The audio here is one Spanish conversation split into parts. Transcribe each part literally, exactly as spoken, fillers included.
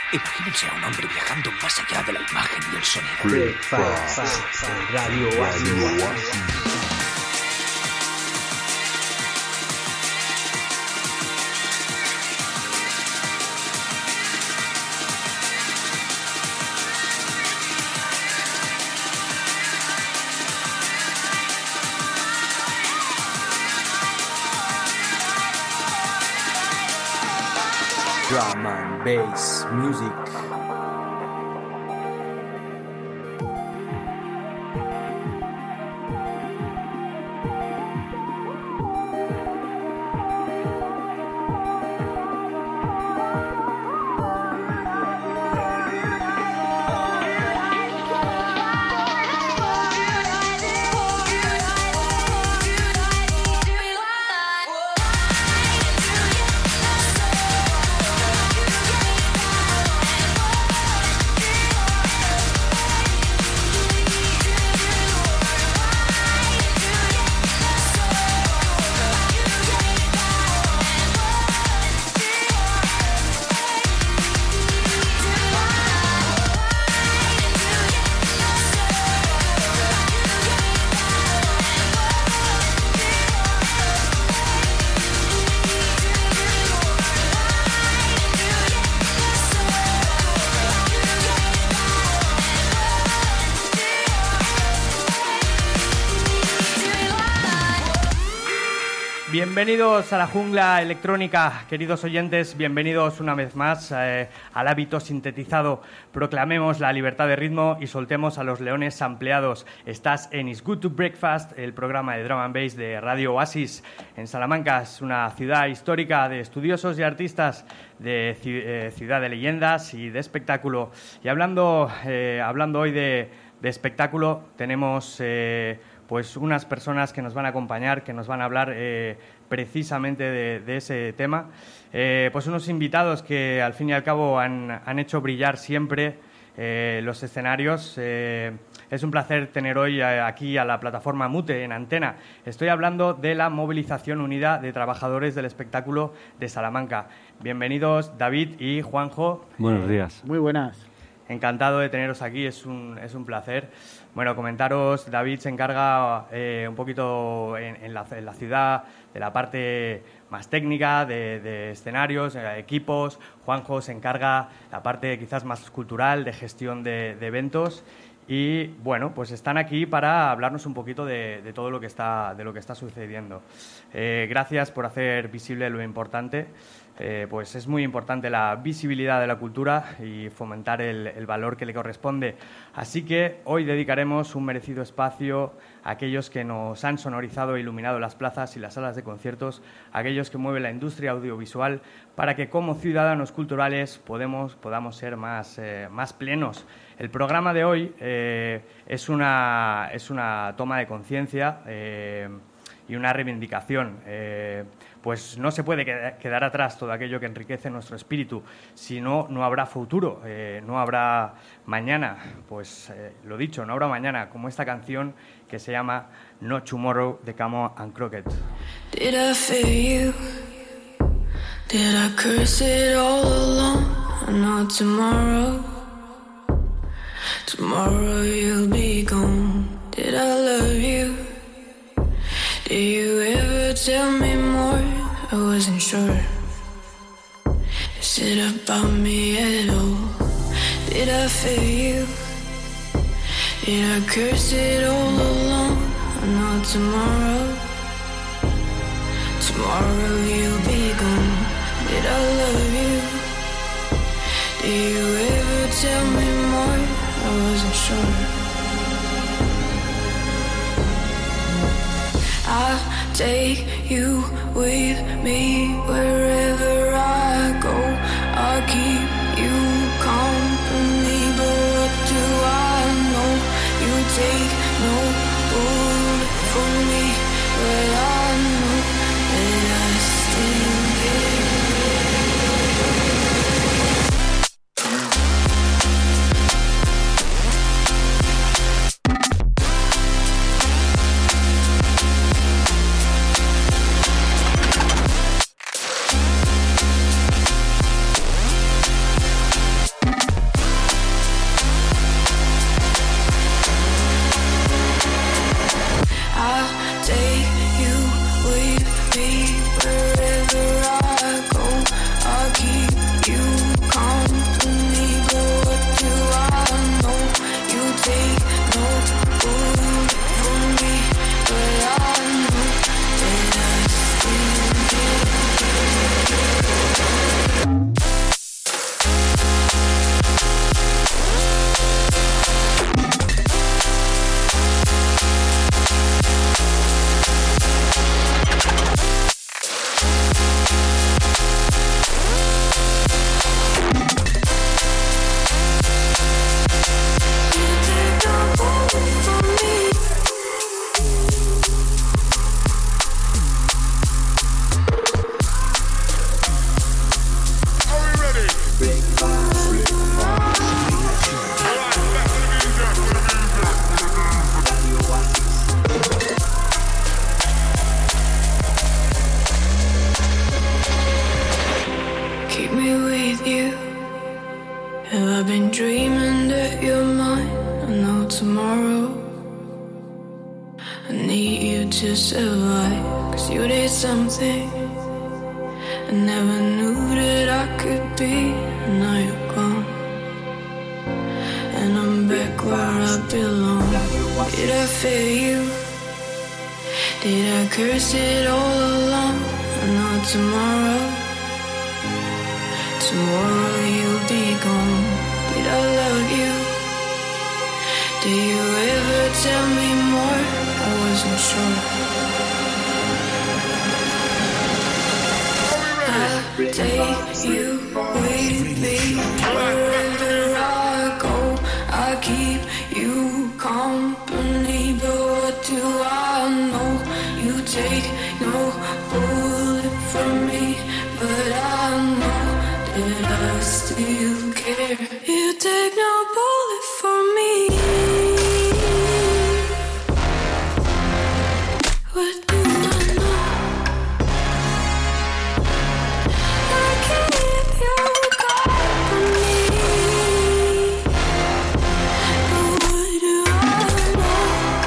Imagínense a un hombre viajando más allá de la imagen y el sonido. Breakfast, Radio Oasis. Drum and bass music. Bienvenidos a la jungla electrónica, queridos oyentes, bienvenidos una vez más eh, al hábito sintetizado. Proclamemos la libertad de ritmo y soltemos a los leones ampliados. Estás en It's Good to Breakfast, el programa de Drum and Bass de Radio Oasis. En Salamanca es una ciudad histórica de estudiosos y artistas, de eh, ciudad de leyendas y de espectáculo. Y hablando, eh, hablando hoy de, de espectáculo, tenemos... Eh, pues unas personas que nos van a acompañar, que nos van a hablar eh, precisamente de, de ese tema. Eh, pues unos invitados que al fin y al cabo han, han hecho brillar siempre eh, los escenarios. Eh, es un placer tener hoy aquí a la plataforma Mute en antena. Estoy hablando de la Movilización Unida de Trabajadores del Espectáculo de Salamanca. Bienvenidos David y Juanjo. Buenos días. Muy buenas. Encantado de teneros aquí, es un, es un placer. Bueno, comentaros, David se encarga eh, un poquito en, en, la, en la ciudad de la parte más técnica, de, de escenarios, eh, equipos. Juanjo se encarga la parte quizás más cultural, de gestión de, de eventos. Y bueno, pues están aquí para hablarnos un poquito de, de todo lo que está, de lo que está sucediendo. Eh, gracias por hacer visible lo importante. Eh, pues es muy importante la visibilidad de la cultura y fomentar el, el valor que le corresponde. Así que hoy dedicaremos un merecido espacio a aquellos que nos han sonorizado e iluminado las plazas y las salas de conciertos, a aquellos que mueven la industria audiovisual, para que como ciudadanos culturales podemos, podamos ser más, eh, más plenos. El programa de hoy eh, es, una, es una toma de conciencia eh, y una reivindicación. Eh, pues no se puede quedar atrás todo aquello que enriquece nuestro espíritu, si no, no habrá futuro, eh, no habrá mañana. Pues eh, lo dicho, no habrá mañana, como esta canción que se llama No Tomorrow de Camo and Crockett. Did I fail you? Did I curse it all along? No tomorrow. Tomorrow you'll be gone. Did I love you? Did you ever tell me more? I wasn't sure. Is it about me at all? Did I fail you? Did I curse it all along? No tomorrow. Tomorrow you'll be gone. Did I love you? Did you ever tell me more? I wasn't sure. I'll take you with me wherever I go. I'll keep you company, but what do I know? You take no bullet for me, but I know that I still care. you. Have I been dreaming that you're mine? I know tomorrow I need you to survive, 'cause you did something I never knew that I could be. And now you're gone, and I'm back where I belong. Did I fail you? Did I curse it all along? I know tomorrow, tomorrow you'll be gone. Did I love you? Did you ever tell me more? I wasn't sure. I'll take you with me wherever I go. I'll keep you company, but what do I know? You take no bullet from me, but I know that I still care. You take no bullet from me. What do I know? I keep you company, but what do I know?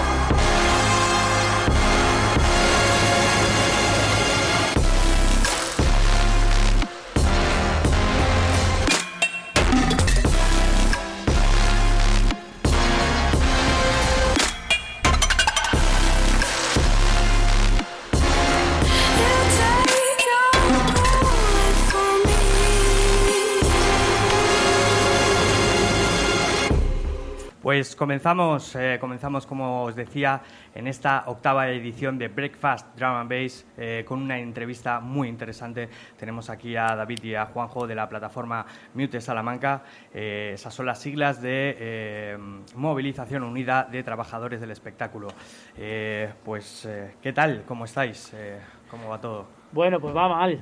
Pues comenzamos, eh, comenzamos, como os decía, en esta octava edición de Breakfast Drum and Bass eh, con una entrevista muy interesante. Tenemos aquí a David y a Juanjo de la plataforma Mute Salamanca. Eh, esas son las siglas de eh, Movilización Unida de Trabajadores del Espectáculo. Eh, pues, eh, ¿qué tal? ¿Cómo estáis? Eh, ¿Cómo va todo? Bueno, pues va mal.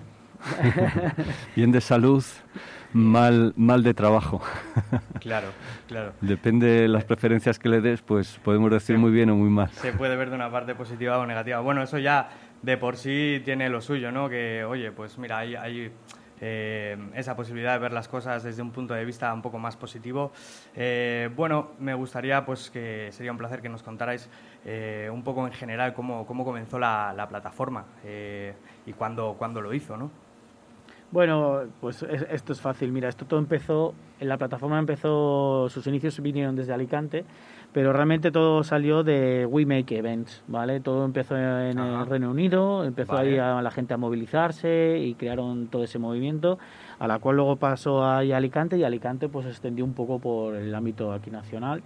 Bien de salud, mal, mal de trabajo. Claro, claro. Depende de las preferencias que le des, pues podemos decir Sí. muy bien o muy mal. Se puede ver de una parte positiva o negativa. Bueno, eso ya de por sí tiene lo suyo, ¿no? Que, oye, pues mira, hay, hay eh, esa posibilidad de ver las cosas desde un punto de vista un poco más positivo. Eh, bueno, me gustaría, pues, que sería un placer que nos contarais eh, un poco en general cómo, cómo comenzó la, la plataforma eh, y cuándo, cuándo lo hizo, ¿no? Bueno, pues es- esto es fácil. Mira, esto todo empezó, en la plataforma empezó, sus inicios vinieron desde Alicante, pero realmente todo salió de We Make Events, ¿vale? Todo empezó en Ajá. el Reino Unido, empezó Vale. ahí a la gente a movilizarse y crearon todo ese movimiento, a la cual luego pasó ahí a Alicante, y Alicante pues se extendió un poco por el ámbito aquí nacional.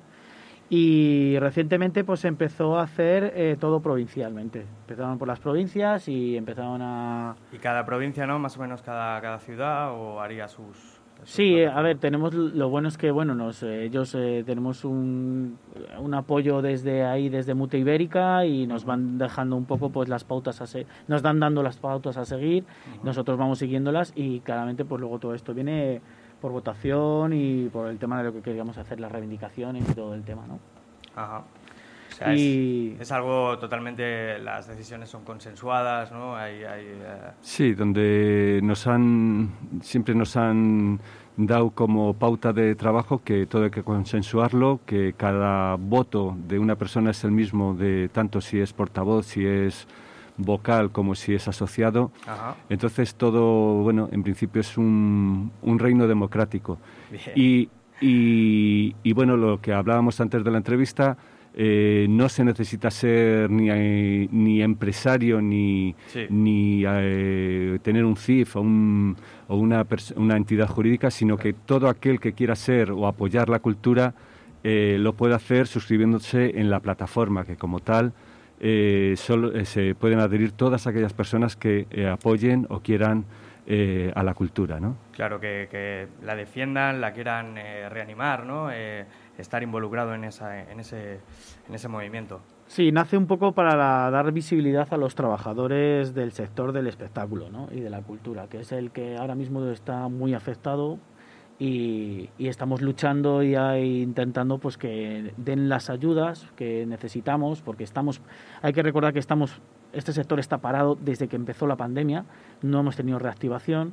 Y recientemente pues se empezó a hacer eh, todo provincialmente. Empezaron por las provincias y empezaron a... ¿Y cada provincia, no? Más o menos cada, cada ciudad, ¿o haría sus...? sus Sí, eh, a plataformas? ver, tenemos lo bueno es que bueno, nos eh, ellos eh, tenemos un, un apoyo desde ahí, desde Mute Ibérica, y nos van dejando un poco pues las pautas a se- nos dan dando las pautas a seguir, nosotros vamos siguiéndolas, y claramente pues luego todo esto viene por votación y por el tema de lo que queríamos hacer, las reivindicaciones y todo el tema, ¿no? Ajá. O sea, Y- es, es algo totalmente... Las decisiones son consensuadas, ¿no? Hay... hay eh, Sí, donde nos han siempre nos han dado como pauta de trabajo que todo hay que consensuarlo, que cada voto de una persona es el mismo, de tanto si es portavoz, si es vocal, como si es asociado. Ajá. Entonces todo, bueno, en principio es un, un reino democrático. Bien. Y, y, y, bueno, lo que hablábamos antes de la entrevista, eh, no se necesita ser ni, eh, ni empresario ni, Sí. ni eh, tener un C I F o, un, o una, pers- una entidad jurídica, sino que todo aquel que quiera ser o apoyar la cultura eh, lo puede hacer suscribiéndose en la plataforma, que como tal eh, solo, eh, se pueden adherir todas aquellas personas que eh, apoyen o quieran eh, a la cultura, ¿no? Claro, que, que la defiendan, la quieran eh, reanimar, ¿no? Eh, estar involucrado en, esa, en, ese, en ese movimiento. Sí, nace un poco para la- dar visibilidad a los trabajadores del sector del espectáculo, ¿no? Y de la cultura, que es el que ahora mismo está muy afectado, y, y estamos luchando y ahí intentando pues que den las ayudas que necesitamos, porque estamos, hay que recordar que estamos, este sector está parado desde que empezó la pandemia, no hemos tenido reactivación.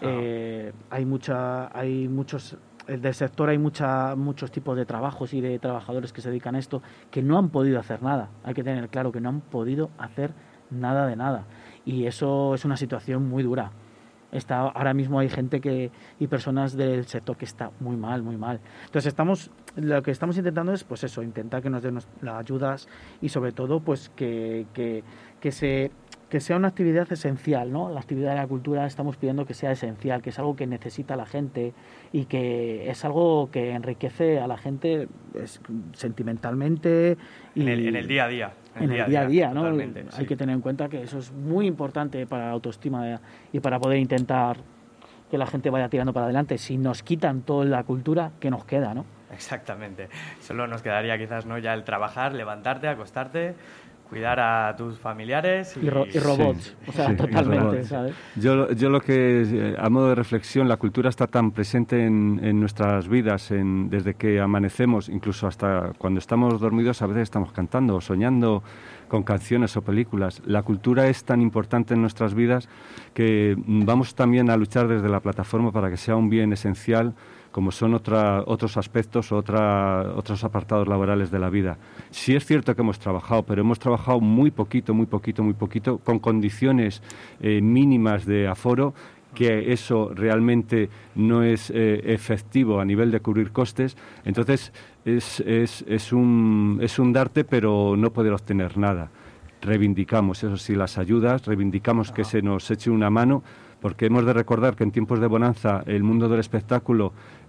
Eh, hay mucha, hay muchos del sector, hay mucha, muchos tipos de trabajos y de trabajadores que se dedican a esto que no han podido hacer nada. Hay que tener claro que no han podido hacer nada de nada. Y eso es una situación muy dura. Está, ahora mismo hay gente que y personas del sector que está muy mal, muy mal. Entonces estamos, lo que estamos intentando es, pues eso, intentar que nos den las ayudas y sobre todo, pues que, que, que se que sea una actividad esencial, ¿no? La actividad de la cultura estamos pidiendo que sea esencial, que es algo que necesita la gente y que es algo que enriquece a la gente pues, sentimentalmente y en, el, en el día a día. En el día a día, ¿no? Totalmente, Hay sí. que tener en cuenta que eso es muy importante para la autoestima de, y para poder intentar que la gente vaya tirando para adelante. Si nos quitan toda la cultura, ¿qué nos queda, no? Exactamente. Solo nos quedaría quizás no ya el trabajar, levantarte, acostarte, cuidar a tus familiares y, y, ro y robots, sí, o sea, sí, totalmente, ¿sabes? Yo, yo lo que, a modo de reflexión, la cultura está tan presente en, en nuestras vidas, en, desde que amanecemos, incluso hasta cuando estamos dormidos, a veces estamos cantando o soñando con canciones o películas. La cultura es tan importante en nuestras vidas que vamos también a luchar desde la plataforma para que sea un bien esencial, como son otra, otros aspectos o otra, otros apartados laborales de la vida. Sí es cierto que hemos trabajado, pero hemos trabajado muy poquito, muy poquito, muy poquito, con condiciones eh, mínimas de aforo, que eso realmente no es eh, efectivo a nivel de cubrir costes. Entonces, es, es, es, un, es un darte, pero no poder obtener nada. Reivindicamos, eso sí, las ayudas, reivindicamos Ajá. que se nos eche una mano, porque hemos de recordar que en tiempos de bonanza el mundo del espectáculo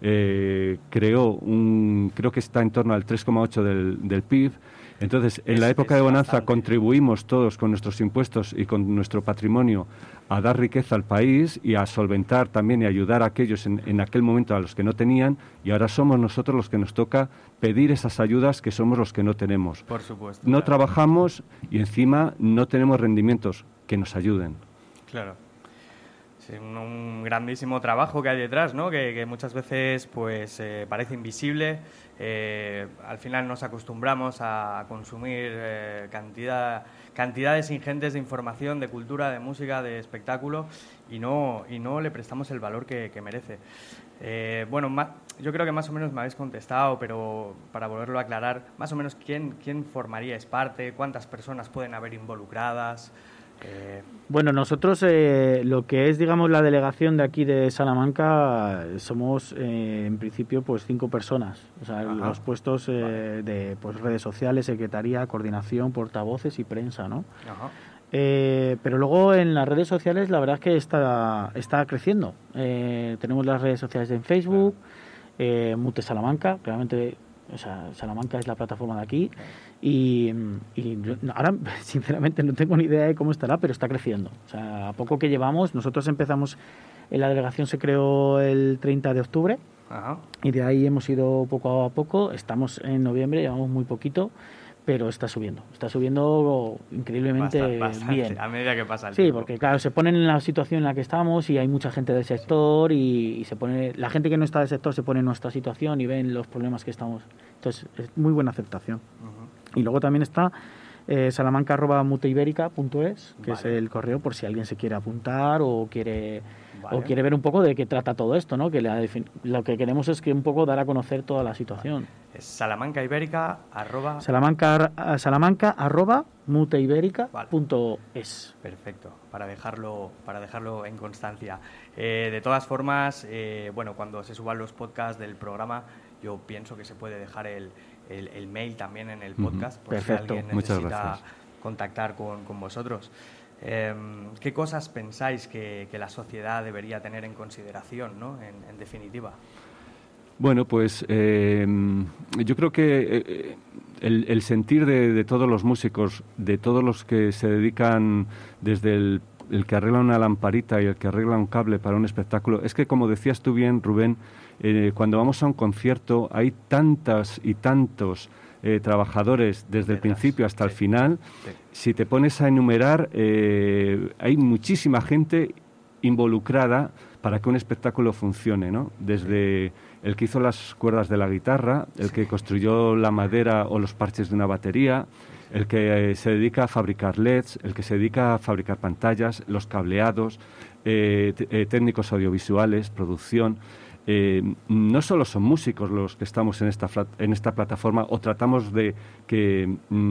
eh, creó un, creo que está en torno al tres coma ocho del, del P I B. Entonces, en es, la época de bonanza bastante. Contribuimos todos con nuestros impuestos y con nuestro patrimonio a dar riqueza al país y a solventar también y ayudar a aquellos en, en aquel momento a los que no tenían, y ahora somos nosotros los que nos toca pedir esas ayudas que somos los que no tenemos. Por supuesto. No claro. trabajamos y encima no tenemos rendimientos que nos ayuden. Claro. Sí, un, un grandísimo trabajo que hay detrás, ¿no? Que, que muchas veces pues eh, parece invisible. Eh, al final nos acostumbramos a consumir eh, cantidad, cantidades ingentes de información, de cultura, de música, de espectáculo y no, y no le prestamos el valor que, que merece. Eh, bueno, ma, yo creo que más o menos me habéis contestado, pero para volverlo a aclarar, más o menos quién, quién formaríais parte, cuántas personas pueden haber involucradas. Eh... Bueno, nosotros eh, lo que es, digamos, la delegación de aquí de Salamanca, somos eh, en principio pues cinco personas. O sea, Ajá. los puestos eh, vale. de pues, redes sociales, secretaría, coordinación, portavoces y prensa, ¿no? Ajá. Eh, pero luego en las redes sociales la verdad es que está, está creciendo. Eh, tenemos las redes sociales en Facebook, eh, Mute Salamanca, claramente, o sea, Salamanca es la plataforma de aquí. Y, y ahora, sinceramente, no tengo ni idea de cómo estará, pero está creciendo. O sea, a poco que llevamos, nosotros empezamos, en la delegación se creó el treinta de octubre. Ajá. Y de ahí hemos ido poco a poco. Estamos en noviembre, llevamos muy poquito, pero está subiendo. Está subiendo increíblemente bastante, bastante, bien. A medida que pasa el Sí, tiempo. Porque claro, se ponen en la situación en la que estamos y hay mucha gente del sector y, y se pone la gente que no está del sector se pone en nuestra situación y ven los problemas que estamos. Entonces, es muy buena aceptación. Uh-huh. Y luego también está eh, salamanca arroba muteiberica punto es, que vale. es el correo por si alguien se quiere apuntar o quiere vale. o quiere ver un poco de qué trata todo esto, ¿no? Que la, lo que queremos es que un poco dar a conocer toda la situación. Vale. Es salamancaiberica arroba... Salamanca, salamanca arroba muteiberica punto es. Vale. Perfecto, para dejarlo, para dejarlo en constancia. Eh, de todas formas, eh, bueno, cuando se suban los podcasts del programa, yo pienso que se puede dejar el El, el mail también en el podcast, por Perfecto. si alguien necesita contactar con, con vosotros. Eh, ¿Qué cosas pensáis que, que la sociedad debería tener en consideración, ¿no? en, en definitiva? Bueno, pues eh, yo creo que eh, el, el sentir de, de todos los músicos, de todos los que se dedican desde el, el que arregla una lamparita y el que arregla un cable para un espectáculo, es que, como decías tú bien, Rubén, Eh, cuando vamos a un concierto hay tantas y tantos eh, trabajadores desde el principio hasta sí. el final. Sí. Si te pones a enumerar, eh, hay muchísima gente involucrada para que un espectáculo funcione, ¿no? Desde el que hizo las cuerdas de la guitarra, el que construyó la madera o los parches de una batería, el que eh, se dedica a fabricar L E Ds, el que se dedica a fabricar pantallas, los cableados, eh, t- eh, técnicos audiovisuales, producción. Eh, no solo son músicos los que estamos en esta, flat- en esta plataforma o tratamos de que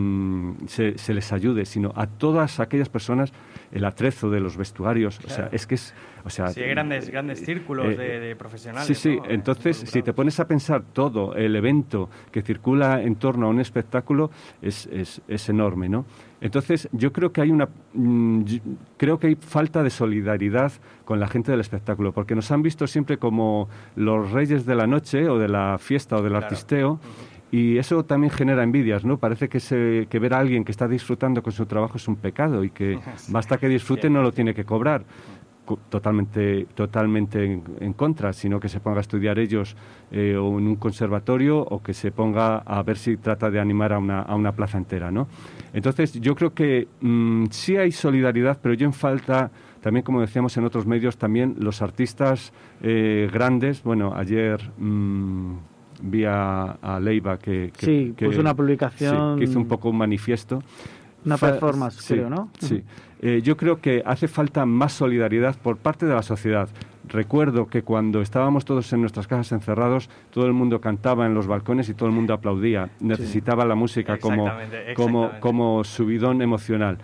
mm, se, se les ayude, sino a todas aquellas personas, el atrezo de los vestuarios. Claro. O sea, es que es... O sea, Sí, hay grandes, grandes círculos eh, de, de profesionales. Sí, sí. ¿no? Entonces, si te Involucrados. pones a pensar todo el evento que circula en torno a un espectáculo, es, es, es enorme, ¿no? Entonces, yo creo que hay una, mm, yo- creo que hay falta de solidaridad con la gente del espectáculo, porque nos han visto siempre como los reyes de la noche o de la fiesta o del Claro. artisteo. Y eso también genera envidias, ¿no? Parece que, se, que ver a alguien que está disfrutando con su trabajo es un pecado y que basta que disfrute, no lo tiene que cobrar. Co- Totalmente, totalmente en, en contra, sino que se ponga a estudiar ellos eh, o en un conservatorio o que se ponga a ver si trata de animar a una, a una plaza entera, ¿no? Entonces, yo creo que mm, sí hay solidaridad, pero yo en falta, también como decíamos en otros medios, también los artistas eh, grandes. Bueno, ayer mm, vi a, a Leiva que, que, Sí, que- puso una publicación- sí, que hizo un poco un manifiesto. Una Fa- performance, sí, creo, ¿no? Sí. Eh, yo creo que hace falta más solidaridad por parte de la sociedad. Recuerdo que cuando estábamos todos en nuestras casas encerrados, todo el mundo cantaba en los balcones y todo el mundo aplaudía. Necesitaba la música como, Exactamente, como, exactamente. como subidón emocional.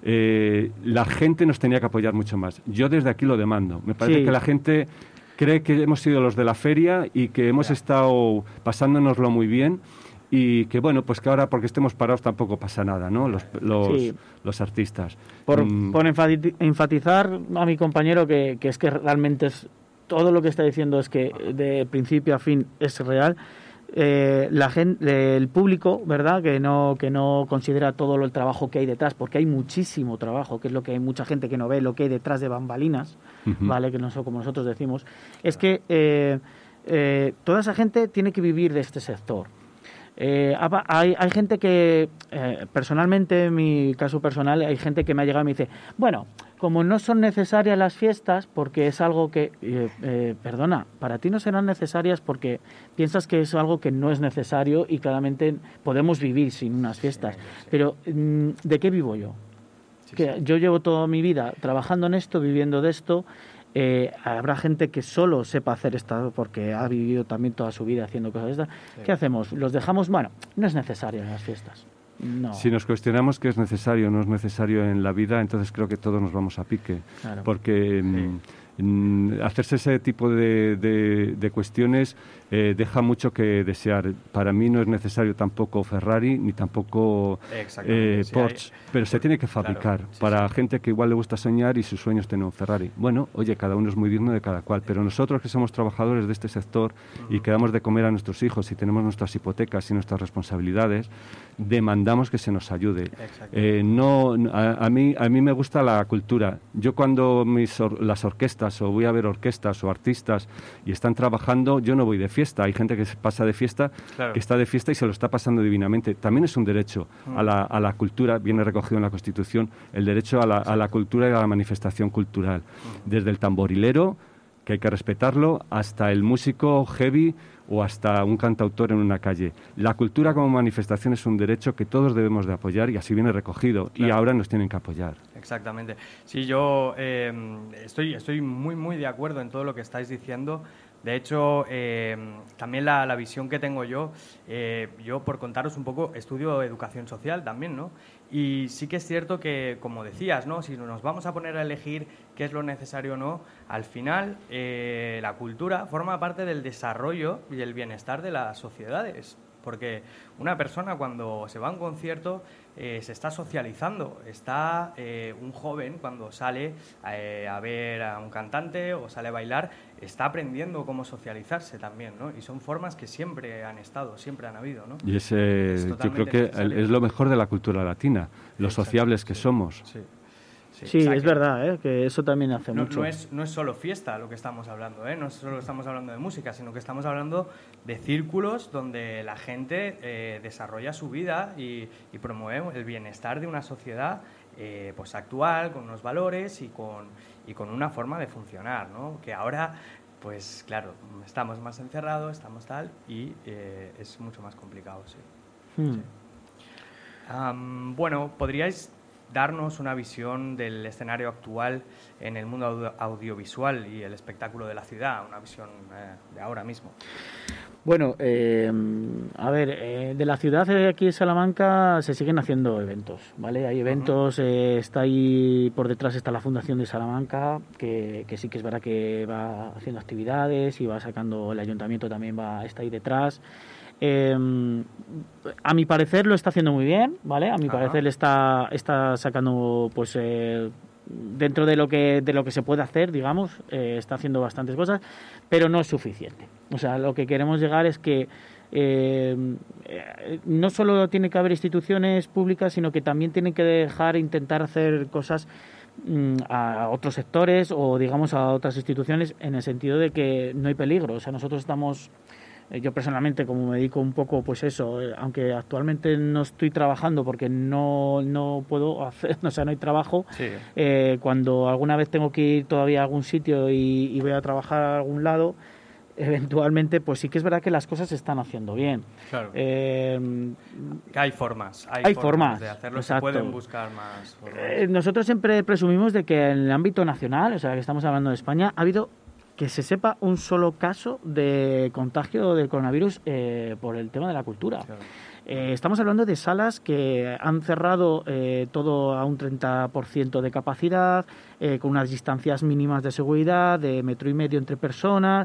Eh, la gente nos tenía que apoyar mucho más. Yo desde aquí lo demando. Me parece Sí. que la gente cree que hemos sido los de la feria y que hemos estado pasándonoslo muy bien. Y que, bueno, pues que ahora porque estemos parados tampoco pasa nada, ¿no? Los, los, Sí. los artistas. Por, Mm, por enfati- enfatizar a mi compañero que, que es que realmente es todo lo que está diciendo es que de principio a fin es real. Eh, la gente, el público, ¿verdad? Que no que no considera todo el trabajo que hay detrás, porque hay muchísimo trabajo, que es lo que hay mucha gente que no ve, lo que hay detrás de bambalinas, Ujú. ¿vale? Que no son como nosotros decimos. Es que eh, eh, toda esa gente tiene que vivir de este sector. Eh, apa- hay, hay gente que, eh, personalmente, en mi caso personal, hay gente que me ha llegado y me dice, bueno, como no son necesarias las fiestas, porque es algo que, eh, eh, perdona, para ti no serán necesarias porque piensas que es algo que no es necesario y claramente podemos vivir sin unas fiestas. Pero, mm, ¿de qué vivo yo? Que yo llevo toda mi vida trabajando en esto, viviendo de esto. Eh, habrá gente que solo sepa hacer esto porque ha vivido también toda su vida haciendo cosas de estas. ¿Qué hacemos? ¿Los dejamos? Bueno, no es necesario en las fiestas. No. Si nos cuestionamos qué es necesario o no es necesario en la vida, entonces creo que todos nos vamos a pique. Claro. Porque mm, mm, hacerse ese tipo de, de- de cuestiones eh, deja mucho que desear. Para mí no es necesario tampoco Ferrari ni tampoco Exactamente, eh, sí, Porsche, hay- pero se tiene que fabricar Claro, sí, para sí. gente que igual le gusta soñar y sus sueños tener un Ferrari. Bueno, oye, cada uno es muy digno de cada cual, pero nosotros que somos trabajadores de este sector y que damos de comer a nuestros hijos y tenemos nuestras hipotecas y nuestras responsabilidades, demandamos que se nos ayude. Exacto. Eh, no, a, a mí, a mí me gusta la cultura. Yo cuando mis or- las orquestas o voy a ver orquestas o artistas y están trabajando, yo no voy de fiesta. Hay gente que se pasa de fiesta, Claro. que está de fiesta y se lo está pasando divinamente. También es un derecho a la, a la cultura, viene recogido en la Constitución, el derecho a la, a la cultura y a la manifestación cultural. Desde el tamborilero, que hay que respetarlo, hasta el músico heavy o hasta un cantautor en una calle. La cultura como manifestación es un derecho que todos debemos de apoyar y así viene recogido. Y Claro. ahora nos tienen que apoyar. Exactamente. Sí, yo eh, estoy, estoy muy, muy de acuerdo en todo lo que estáis diciendo. De hecho, eh, también la, la visión que tengo yo, eh, yo por contaros un poco, estudio educación social también, ¿no? Y sí que es cierto que, como decías, ¿no? Si nos vamos a poner a elegir qué es lo necesario o no, al final eh, la cultura forma parte del desarrollo y el bienestar de las sociedades. Porque una persona cuando se va a un concierto eh, se está socializando. Está eh, un joven cuando sale eh, a ver a un cantante o sale a bailar, está aprendiendo cómo socializarse también, ¿no? Y son formas que siempre han estado, siempre han habido, ¿no? Y ese, Es yo creo totalmente que el- necesario. es lo mejor de la cultura latina, los Exacto, sociables que sí. somos. Sí, sí, Sí, o sea es que verdad, ¿eh? Que eso también hace No, mucho. no es, no es solo fiesta lo que estamos hablando, ¿eh? No solo estamos hablando de música, sino que estamos hablando de círculos donde la gente eh, desarrolla su vida y, y promueve el bienestar de una sociedad eh, pues actual, con unos valores y con, y con una forma de funcionar, ¿no? Que ahora, pues claro, estamos más encerrados, estamos tal, y eh, es mucho más complicado, sí. Hmm. Am, bueno, ¿podríais darnos una visión del escenario actual en el mundo audio- audiovisual y el espectáculo de la ciudad, una visión eh, de ahora mismo. Bueno, eh, a ver, eh, de la ciudad de aquí de Salamanca se siguen haciendo eventos, ¿vale? Hay eventos, eh, está ahí, por detrás está la Fundación de Salamanca, que, que sí que es verdad que va haciendo actividades y va sacando, el ayuntamiento también va está ahí detrás. Eh, a mi parecer lo está haciendo muy bien, ¿vale? A mi Ajá. parecer le está, está sacando, pues, eh, dentro de lo que de lo que se puede hacer, digamos, eh, está haciendo bastantes cosas, pero no es suficiente. O sea, lo que queremos llegar es que eh, eh, no solo tiene que haber instituciones públicas, sino que también tienen que dejar intentar hacer cosas mm, a otros sectores o, digamos, a otras instituciones, en el sentido de que no hay peligro. O sea, nosotros estamos... Yo personalmente, como me dedico un poco, pues eso, eh, aunque actualmente no estoy trabajando porque no, no puedo hacer, o sea, no hay trabajo, Sí. eh, cuando alguna vez tengo que ir todavía a algún sitio y, y voy a trabajar a algún lado, eventualmente, pues sí que es verdad que las cosas se están haciendo bien. Claro. Eh, Que hay formas, hay, Hay formas, formas, de hacerlo, exacto. se pueden buscar más formas. Eh, nosotros siempre presumimos de que en el ámbito nacional, o sea, que estamos hablando de España, ha habido, que se sepa, un solo caso de contagio del coronavirus eh, por el tema de la cultura. Claro. Eh, estamos hablando de salas que han cerrado eh, todo a un treinta por ciento de capacidad, eh, con unas distancias mínimas de seguridad, de metro y medio entre personas,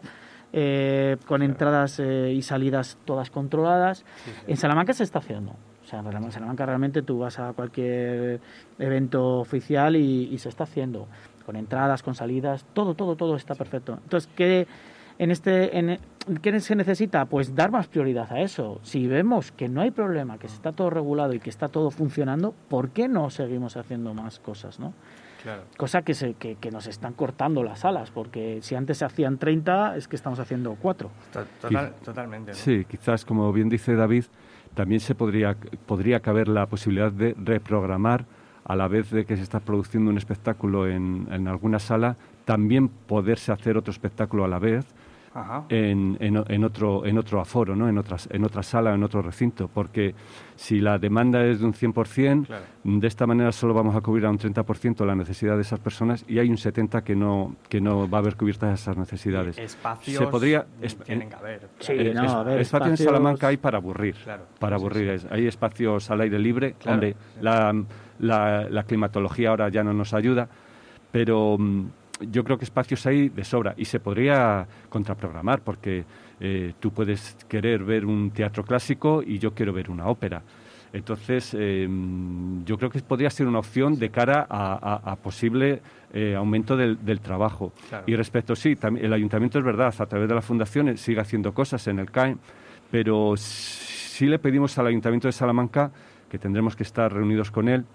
eh, con entradas eh, y salidas todas controladas. Sí, sí. En Salamanca se está haciendo. O sea, en Salamanca realmente tú vas a cualquier evento oficial y, y se está haciendo. Con entradas, con salidas, todo, todo, todo está perfecto. Entonces, ¿qué, en este, en, ¿qué se necesita? Pues dar más prioridad a eso. Si vemos que no hay problema, que está todo regulado y que está todo funcionando, ¿por qué no seguimos haciendo más cosas, no? Claro. Cosa que, se, que, que nos están cortando las salas, porque si antes se hacían treinta, es que estamos haciendo cuatro. To- total- totalmente. ¿no? Sí, quizás, como bien dice David, también se podría, podría caber la posibilidad de reprogramar, a la vez de que se está produciendo un espectáculo en, en alguna sala, también poderse hacer otro espectáculo a la vez Ajá. en, en, en otro, en otro aforo, ¿no? en, otras, en otra sala o en otro recinto, porque si la demanda es de un cien por ciento, Claro. de esta manera solo vamos a cubrir a un treinta por ciento la necesidad de esas personas y hay un setenta por ciento que no, que no va a haber cubiertas esas necesidades. Espacios Se podría, mm, tienen que haber. Sí, Eh, no, es- a ver, espacios en espacios- Salamanca hay para aburrir, Claro. para Sí, aburrir. sí. Es- Hay espacios al aire libre. Claro, Hombre, sí. la, la, la climatología ahora ya no nos ayuda, pero mm, yo creo que espacios hay de sobra y se podría contraprogramar porque eh, tú puedes querer ver un teatro clásico y yo quiero ver una ópera. Entonces, eh, yo creo que podría ser una opción de cara a, a- a posible eh, aumento del, del trabajo. Claro. Y respecto, sí, también el ayuntamiento es verdad, a través de la fundación sigue haciendo cosas en el C A E, pero sí le pedimos al ayuntamiento de Salamanca, que tendremos que estar reunidos con él,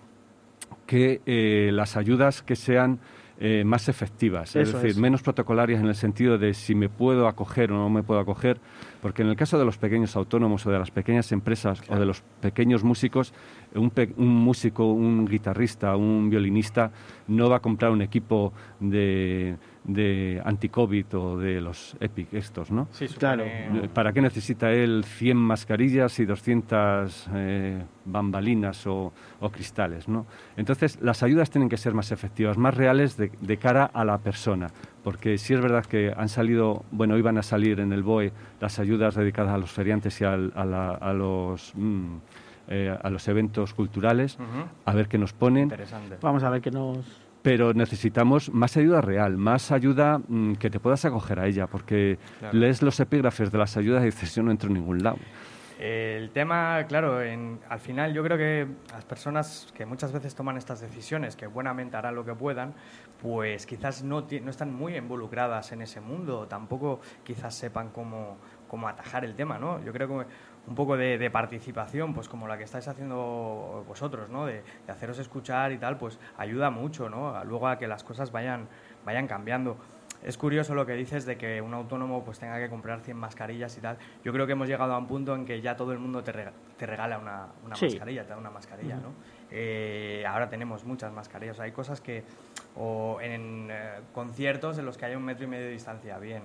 que eh, las ayudas que sean eh, más efectivas, es Eso decir, es. menos protocolarias en el sentido de si me puedo acoger o no me puedo acoger, porque en el caso de los pequeños autónomos o de las pequeñas empresas o de los pequeños músicos, un, pe- un músico, un guitarrista, un violinista no va a comprar un equipo de, de anti-COVID o de los EPIC estos, ¿no? Sí, supone- Claro. Eh, ¿Para qué necesita él cien mascarillas y doscientas eh, bambalinas o, o cristales, ¿no? Entonces, las ayudas tienen que ser más efectivas, más reales de, de cara a la persona, porque sí es verdad que han salido, bueno, iban a salir en el B O E las ayudas dedicadas a los feriantes y al- a, la- a los... mm, eh, a los eventos culturales, Ujú. a ver qué nos ponen, Interesante. Vamos a ver que nos... pero necesitamos más ayuda real, más ayuda mm, que te puedas acoger a ella, porque Claro. lees los epígrafes de las ayudas y dices, yo no entro en ningún lado. El tema, claro, en- al final yo creo que las personas que muchas veces toman estas decisiones, que buenamente harán lo que puedan, pues quizás no, ti- no están muy involucradas en ese mundo, tampoco quizás sepan cómo, cómo atajar el tema, ¿no? Yo creo que un poco de, de participación, pues como la que estáis haciendo vosotros, ¿no? De, de haceros escuchar y tal, pues ayuda mucho, ¿no? A- Luego a que las cosas vayan, vayan cambiando. Es curioso lo que dices de que un autónomo pues tenga que comprar cien mascarillas y tal. Yo creo que hemos llegado a un punto en que ya todo el mundo te, rega- te regala una, una Sí. mascarilla, te da una mascarilla, ¿no? Eh, ahora tenemos muchas mascarillas. Hay cosas que, o en eh, conciertos en los que hay un metro y medio de distancia, bien.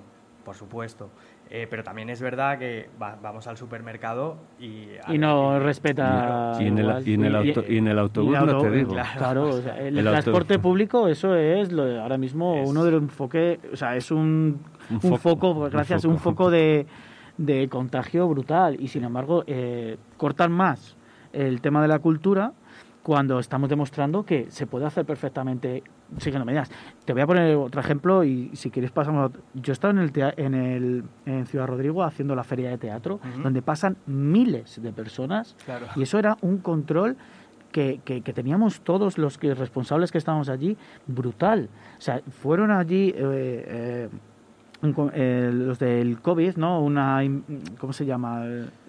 por supuesto. Eh, pero también es verdad que va, vamos al supermercado y... Y no respeta... Y en el, y en el, auto, y en el autobús y el auto, no te digo. Claro, claro, o sea, el, el transporte auto... público, eso es lo, ahora mismo es... uno de los enfoques... O sea, es un, un, un foco, foco, gracias, un foco, un foco de, de contagio brutal. Y sin embargo, eh, cortan más el tema de la cultura cuando estamos demostrando que se puede hacer perfectamente siguiendo medidas. Te voy a poner otro ejemplo y si quieres pasamos a... Yo he estado en el, tea... en el en Ciudad Rodrigo haciendo la feria de teatro, uh-huh. donde pasan miles de personas, claro. y eso era un control que, que, que teníamos todos los que, responsables que estábamos allí, brutal. O sea, fueron allí eh, eh, un, eh, los del COVID, ¿no? Una... ¿Cómo se llama?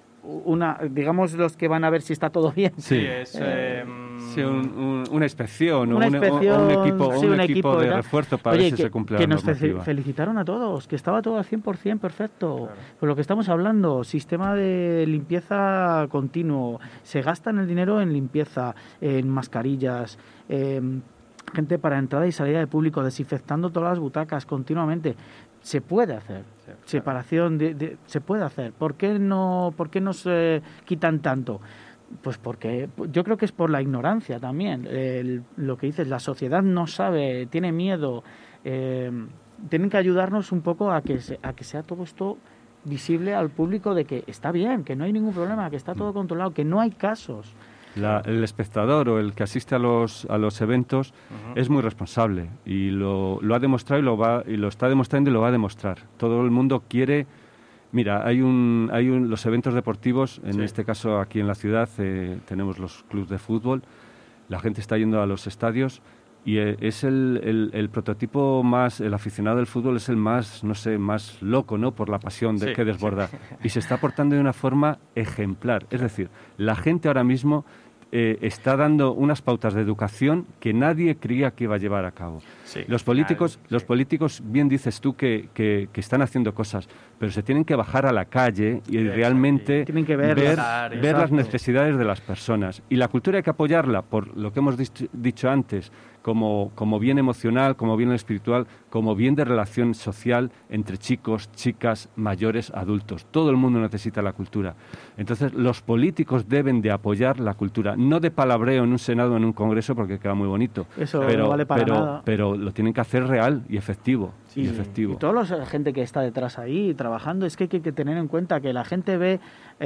Una, digamos, los que van a ver si está todo bien. Sí, es, eh, sí un, un, una inspección o una un, inspección, un equipo, sí, un un equipo, equipo de ¿verdad? refuerzo para Oye, ver si que, se cumple que la nos normativa. Felicitaron a todos, que estaba todo al cien por ciento perfecto. Claro. Por lo que estamos hablando, sistema de limpieza continuo, se gastan el dinero en limpieza, en mascarillas, eh, gente para entrada y salida de público, desinfectando todas las butacas continuamente. Se puede hacer, sí, claro. separación, de, de, se puede hacer. ¿Por qué no, por qué nos eh, quitan tanto? Pues porque yo creo que es por la ignorancia también. El, lo que dices, la sociedad no sabe, tiene miedo. Eh, tienen que ayudarnos un poco a que, se, a que sea todo esto visible al público de que está bien, que no hay ningún problema, que está todo controlado, que no hay casos. La, el espectador o el que asiste a los a los eventos uh-huh. es muy responsable y lo, lo ha demostrado y lo va y lo está demostrando y lo va a demostrar. Todo el mundo quiere. Mira, hay un hay un los eventos deportivos, en sí. este caso aquí en la ciudad eh, tenemos los clubes de fútbol. La gente está yendo a los estadios y eh, es el, el, el prototipo más, el aficionado del fútbol es el más, no sé, más loco, ¿no? Por la pasión de, sí, que desborda. Sí. Y se está portando de una forma ejemplar. Es decir, la gente ahora mismo Eh, está dando unas pautas de educación que nadie creía que iba a llevar a cabo. Sí, los políticos, claro, sí. los políticos, bien dices tú que, que, que están haciendo cosas, pero se tienen que bajar a la calle y sí, realmente tienen que ver, ver, las, ver las necesidades de las personas. Y la cultura hay que apoyarla por lo que hemos dicho, dicho antes, como, como bien emocional, como bien espiritual, como bien de relación social entre chicos, chicas, mayores, adultos. Todo el mundo necesita la cultura. Entonces, los políticos deben de apoyar la cultura, no de palabreo en un senado o en un congreso, porque queda muy bonito. Eso pero, no vale para pero, nada. Pero lo tienen que hacer real y efectivo. Sí, y efectivo. Y toda la gente que está detrás ahí trabajando, es que hay que tener en cuenta que la gente ve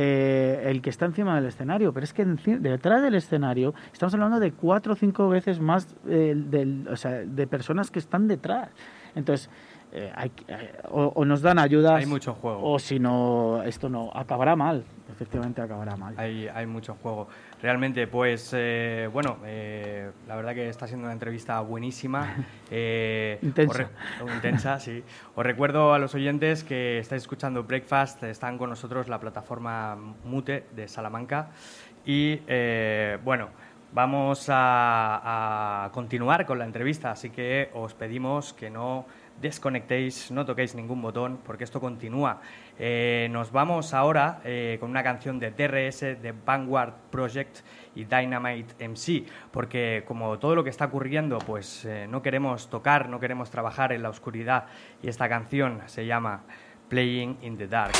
eh, el que está encima del escenario, pero es que detrás del escenario estamos hablando de cuatro o cinco veces más eh, del, o sea, de personas que están detrás. Entonces, eh, hay, eh, o, o nos dan ayudas, hay mucho juego, o si no, esto no acabará mal. Efectivamente acabará mal. Hay, hay mucho juego. Realmente, pues, eh, bueno, eh, la verdad que está siendo una entrevista buenísima. Eh, intensa. Re- intensa, sí. Os recuerdo a los oyentes que estáis escuchando Breakfast, están con nosotros la plataforma Mute de Salamanca. Y, eh, bueno, vamos a, a continuar con la entrevista, así que os pedimos que no desconectéis, no toquéis ningún botón, porque esto continúa. Eh, nos vamos ahora eh, con una canción de D R S, de Vanguard Project y Dynamite M C, porque como todo lo que está ocurriendo, pues eh, no queremos tocar, no queremos trabajar en la oscuridad, y esta canción se llama Playing in the Dark.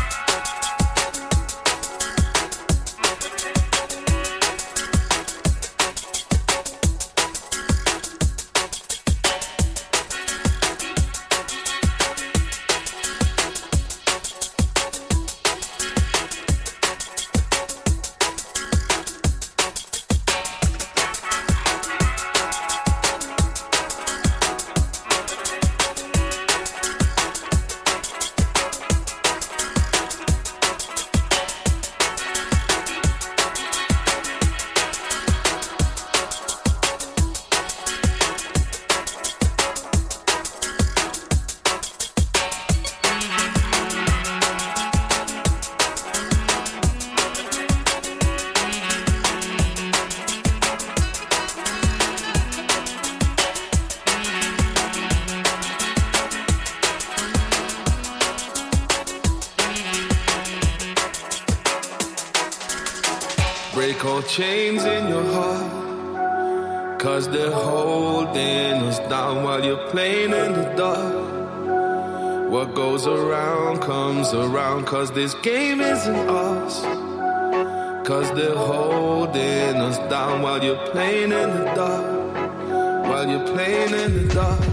Break all chains in your heart, 'cause they're holding us down while you're playing in the dark. What goes around comes around, cause this game isn't ours. Cause they're holding us down while you're playing in the dark. While you're playing in the dark.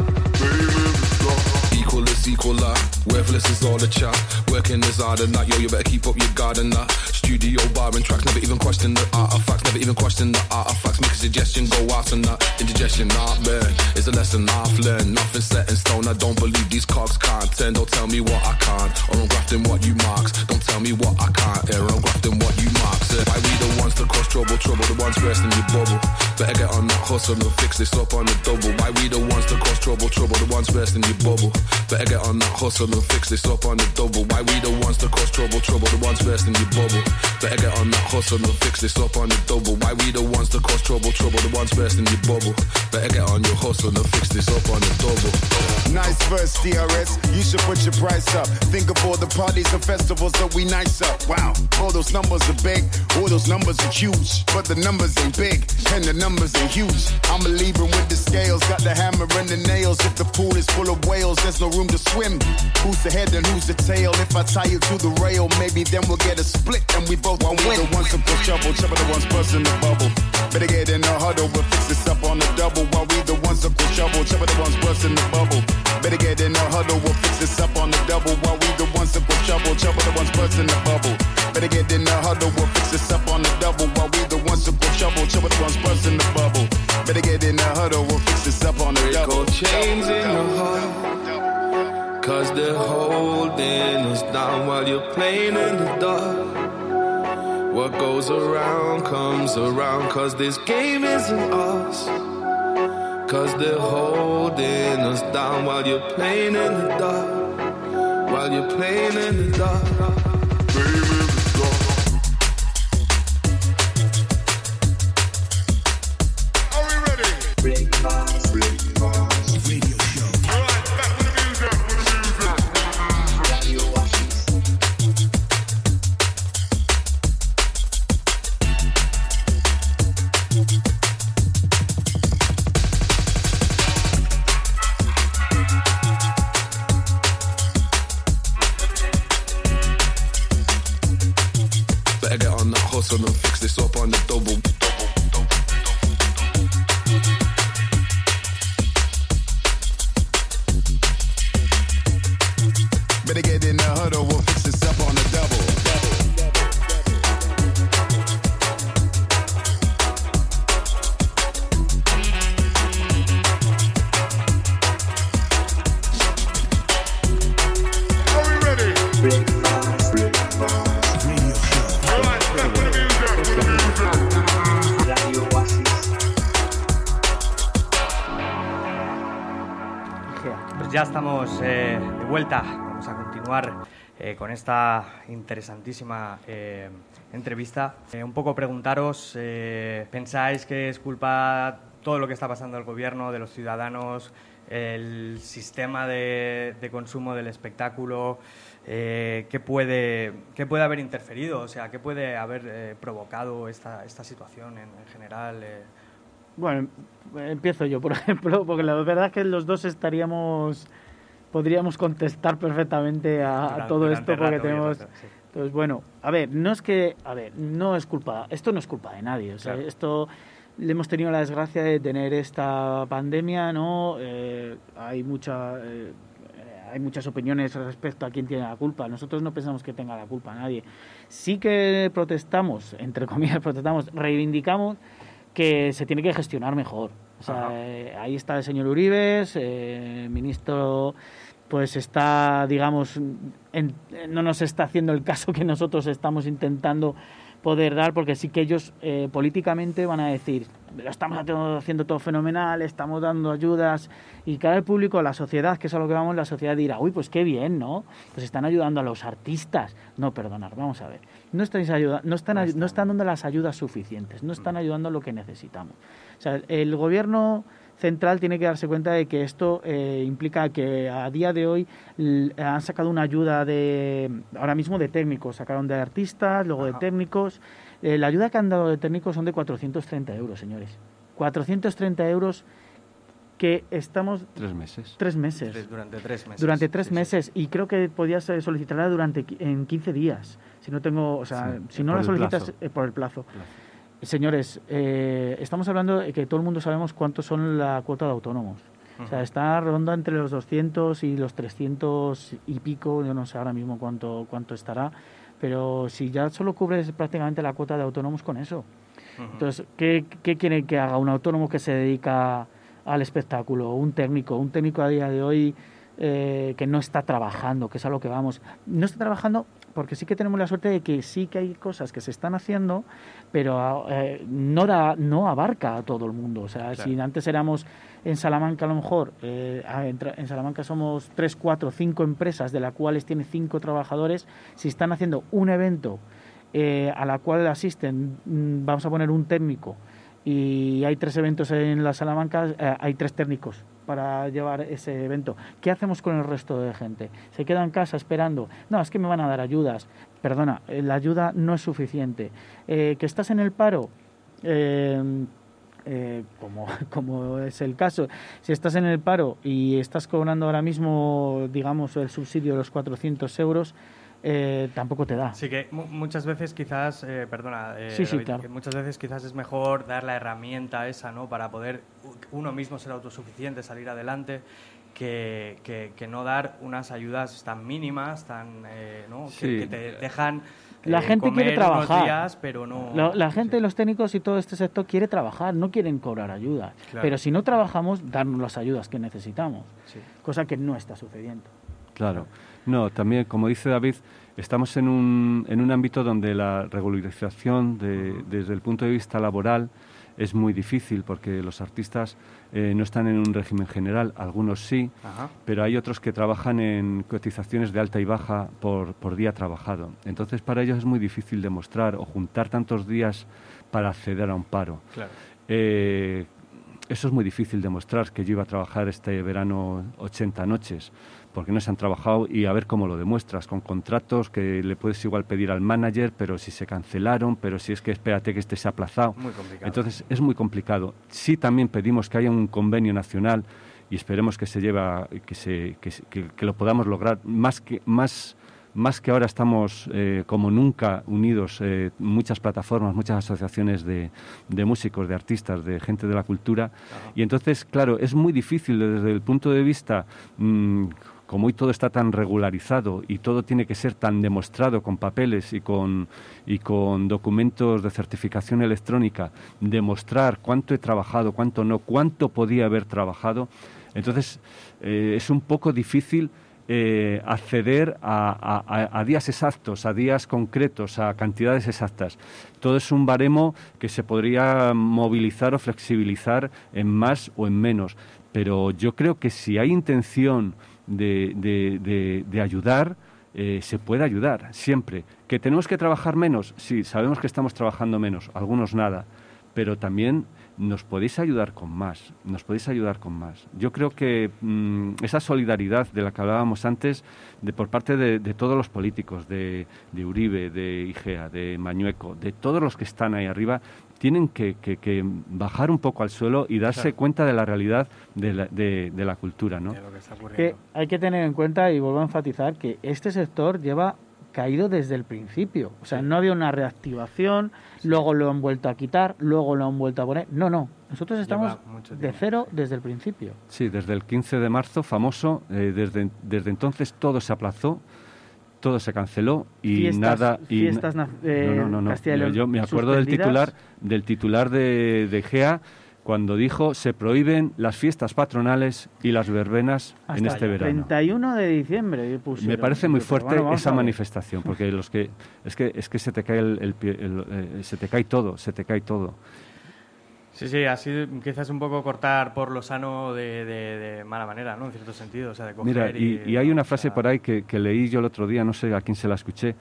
Equal is equal up, worthless is all the chat. Working is hard enough, yo, you better keep up your guard enough. Studio bar and tracks, never even question the artifacts, never even question the artifacts. Make a suggestion, go out and not indigestion, not burn. It's a lesson I've learned, nothing set in stone. I don't believe these cogs can't turn. Don't tell me what I can't, or I'm grafting what you marks. Don't tell me what I can't hear, or I'm grafting what you marks. Uh, why we the ones to cause trouble, trouble, the ones first in your bubble. Better get on that hustle and fix this up on the double. Why we the ones to cause trouble, trouble, the ones first in your bubble. Better get on that hustle and fix this up on the double. Why we the ones to cause trouble, trouble, the ones first in your bubble. Better get on that hustle and fix this up on the double. Why we the ones to cause trouble, trouble, the ones first in your bubble. Better get on your hustle and fix this up on the double. Nice verse, D R S, you should put your price up. Think of all the parties and festivals that we nice up. Wow, all those numbers are big, all those numbers are huge. But the numbers ain't big, and the numbers ain't huge. I'm a Libra with the scales, got the hammer and the nails. If the pool is full of whales, there's no room to swim. Who's the head and who's the tail? If I tie you to the rail, maybe then we'll get a split and we both won't win. The ones that push trouble, trouble the ones busting the bubble. Better get in the huddle, we'll fix this up on the double. While we the ones that push trouble, trouble the ones busting the bubble. Better get in the huddle, we'll fix this up on the double. While we the ones that push trouble, trouble the ones busting the bubble. Better get in the huddle, we'll fix this up on the double. While we the ones that push trouble, trouble the ones busting the bubble. Better get in the huddle, we'll fix this up on the double. Chains in your heart, cause they're holding us down while you're playing in the dark. What goes around comes around, cause this game isn't ours. Cause they're holding us down while you're playing in the dark. While you're playing in the dark. Playing in the dark. Are we ready? Breakfast. Breakfast. Radio show. Alright, back with the music. With the music. Radio Oasis. Better get on that hustle and fix this up on the double. Better get in the huddle, we'll fix this up on the double. Are we ready? Breakfast, breakfast. Radio show. All right, back with the music, with the music. Radio Oasis. Pues ya estamos eh, de vuelta. Vamos a continuar eh, con esta interesantísima eh, entrevista. Eh, un poco preguntaros, eh, ¿pensáis que es culpa todo lo que está pasando del gobierno, de los ciudadanos, el sistema de, de consumo del espectáculo? Eh, ¿qué, puede, ¿Qué puede haber interferido? O sea, ¿qué puede haber eh, provocado esta, esta situación en, en general? Eh? Bueno, empiezo yo, por ejemplo, porque la verdad es que los dos estaríamos, podríamos contestar perfectamente a, durante, a todo esto porque tenemos... Rato, sí. Entonces, bueno, a ver, no es que, a ver, no es culpa, esto no es culpa de nadie, o sea, claro. Esto le hemos tenido la desgracia de tener esta pandemia, ¿no? Eh, hay mucha... Eh, hay muchas opiniones respecto a quién tiene la culpa. Nosotros no pensamos que tenga la culpa nadie. Sí que protestamos, entre comillas protestamos, reivindicamos que se tiene que gestionar mejor. O sea, eh, ahí está el señor Uribes, eh, ministro, pues está, digamos, en, no nos está haciendo el caso que nosotros estamos intentando poder dar, porque sí que ellos eh, políticamente van a decir, lo estamos haciendo todo fenomenal, estamos dando ayudas, y cada el público, la sociedad, que es a lo que vamos, la sociedad dirá, uy, pues qué bien, ¿no? Pues están ayudando a los artistas. No, perdonar, vamos a ver. No, estáis ayuda, no, están, no, están. no están dando las ayudas suficientes, no están ayudando lo que necesitamos. O sea, el gobierno central tiene que darse cuenta de que esto eh, implica que a día de hoy l- han sacado una ayuda de, ahora mismo de técnicos, sacaron de artistas, luego Ajá. de técnicos. Eh, la ayuda que han dado de técnicos son de cuatrocientos treinta euros, señores. cuatrocientos treinta euros que estamos... Tres meses. Tres meses. Tres, durante tres meses. Durante tres sí, meses. Sí. Y creo que podías solicitarla durante en quince días. Si no tengo... O sea, Sí, si no la solicitas plazo. eh, por el plazo. Plazo. Señores, eh, estamos hablando de que todo el mundo sabemos cuántos son la cuota de autónomos. Uh-huh. O sea, está ronda entre los doscientos y los trescientos y pico. Yo no sé ahora mismo cuánto, cuánto estará. Pero si ya solo cubres prácticamente la cuota de autónomos con eso. Uh-huh. Entonces, ¿qué, qué quiere que haga un autónomo que se dedica al espectáculo? Un técnico, un técnico a día de hoy eh, que no está trabajando, que es a lo que vamos. No está trabajando porque sí que tenemos la suerte de que sí que hay cosas que se están haciendo, pero eh, no da, no abarca a todo el mundo. O sea, Claro. si antes éramos en Salamanca, a lo mejor, eh, en Salamanca somos tres, cuatro, cinco empresas, de las cuales tiene cinco trabajadores. Si están haciendo un evento eh, a la cual asisten, mm, vamos a poner un técnico, y hay tres eventos en la Salamanca, eh, hay tres técnicos para llevar ese evento. ¿Qué hacemos con el resto de gente? ¿Se queda en casa esperando? No, es que me van a dar ayudas. Perdona, eh, la ayuda no es suficiente. Eh, ¿Que estás en el paro? Eh, eh, como, como es el caso, si estás en el paro y estás cobrando ahora mismo, digamos, el subsidio de los cuatrocientos euros, Eh, tampoco te da. Sí que mu- muchas veces quizás, eh, perdona, eh, Sí, sí, David, claro. que muchas veces quizás es mejor dar la herramienta esa, ¿no? Para poder u- uno mismo ser autosuficiente, salir adelante, que, que, que no dar unas ayudas tan mínimas, tan, eh, ¿no? Sí. Que, que te dejan La eh, gente comer quiere trabajar. unos días, pero no... La, la gente, sí. los técnicos y todo este sector quiere trabajar, no quieren cobrar ayudas. Claro. Pero si no trabajamos, darnos las ayudas que necesitamos, Sí. cosa que no está sucediendo. Claro. No, también, como dice David, estamos en un, en un ámbito donde la regularización de, desde el punto de vista laboral es muy difícil porque los artistas eh, no están en un régimen general, algunos sí, Ajá. pero hay otros que trabajan en cotizaciones de alta y baja por, por día trabajado. Entonces, para ellos es muy difícil demostrar o juntar tantos días para acceder a un paro. Claro. Eh, eso es muy difícil demostrar, que yo iba a trabajar este verano ochenta noches, porque no se han trabajado, y a ver cómo lo demuestras, con contratos que le puedes igual pedir al manager, pero si se cancelaron, pero si es que espérate que este se ha aplazado. Muy complicado. Entonces es muy complicado. Sí, también pedimos que haya un convenio nacional y esperemos que se lleva, que, se, que, se- que- que lo podamos lograr, más que, más, más que ahora estamos eh, como nunca unidos, eh, muchas plataformas, muchas asociaciones de, de músicos, de artistas, de gente de la cultura. Ajá. Y entonces, claro, es muy difícil desde el punto de vista, mmm, como hoy todo está tan regularizado y todo tiene que ser tan demostrado con papeles y con, y con documentos de certificación electrónica, demostrar cuánto he trabajado, cuánto no, cuánto podía haber trabajado. Entonces, eh, es un poco difícil eh, acceder a, a, a días exactos, a días concretos, a cantidades exactas. Todo es un baremo que se podría movilizar o flexibilizar en más o en menos. Pero yo creo que si hay intención de, de, de, de ayudar, eh, se puede ayudar, siempre. ¿Que tenemos que trabajar menos? Sí, sabemos que estamos trabajando menos, algunos nada, pero también nos podéis ayudar con más, nos podéis ayudar con más. Yo creo que mmm, esa solidaridad de la que hablábamos antes, de por parte de, de todos los políticos, de, de Uribe, de Igea, de Mañueco, de todos los que están ahí arriba, tienen que, que, que bajar un poco al suelo y darse Claro. cuenta de la realidad de la, de, de la cultura, ¿no? De lo que está Que ocurriendo. hay que tener en cuenta, y vuelvo a enfatizar, que este sector lleva caído desde el principio. O sea, no había una reactivación, luego lo han vuelto a quitar, luego lo han vuelto a poner. No, no. Nosotros estamos Lleva mucho de tiempo, cero sí. desde el principio. Sí, desde el quince de marzo, famoso, eh, desde, desde entonces todo se aplazó, todo se canceló y Fiestas- nada... Y fiestas na- eh, no, no, no, no. Castilla y León Yo me acuerdo del suspendidas. titular, del titular de, de Gea cuando dijo se prohíben las fiestas patronales y las verbenas en Hasta este el verano. treinta y uno de diciembre pusieron. Me parece muy Pero fuerte bueno, vamos esa a ver. manifestación, porque los que es que es que se te cae el, el pie- el- eh, se te cae todo, se te cae todo. Sí, sí, así quizás un poco cortar por lo sano de, de, de mala manera, ¿no? En cierto sentido, o sea, de coger Mira, y, y hay ¿no? una O frase sea, por ahí que, que leí yo el otro día, no sé a quién se la escuché.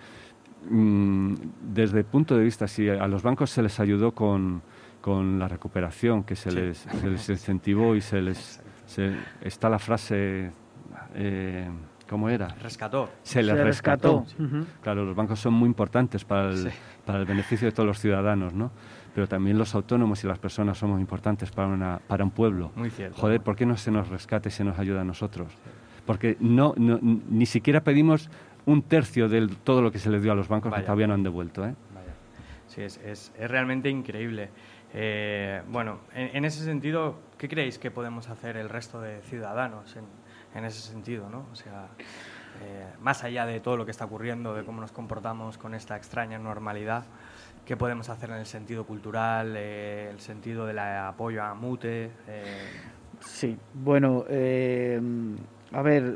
Mm, desde el punto de vista, si a los bancos se les ayudó con, con la recuperación, que se, Sí. les, se les incentivó y se les... se- está la frase... Eh, ¿Cómo era? Rescató. Se les Se rescató. rescató. Uh-huh. Claro, los bancos son muy importantes para el, Sí. para el beneficio de todos los ciudadanos, ¿no? Pero también los autónomos y las personas somos importantes para, una, para un pueblo. Muy cierto. Joder, ¿por qué no se nos rescate y se nos ayuda a nosotros? Porque no, no ni siquiera pedimos un tercio de todo lo que se les dio a los bancos, Vaya. que todavía no han devuelto, ¿eh? Vaya. Sí, es, es, es realmente increíble. Eh, bueno, en, en ese sentido, ¿qué creéis que podemos hacer el resto de ciudadanos en, en ese sentido, ¿no? O sea, eh, más allá de todo lo que está ocurriendo, de cómo nos comportamos con esta extraña normalidad, ¿qué podemos hacer en el sentido cultural, eh, el sentido del apoyo a Mute? Eh... Sí, bueno, eh, a ver,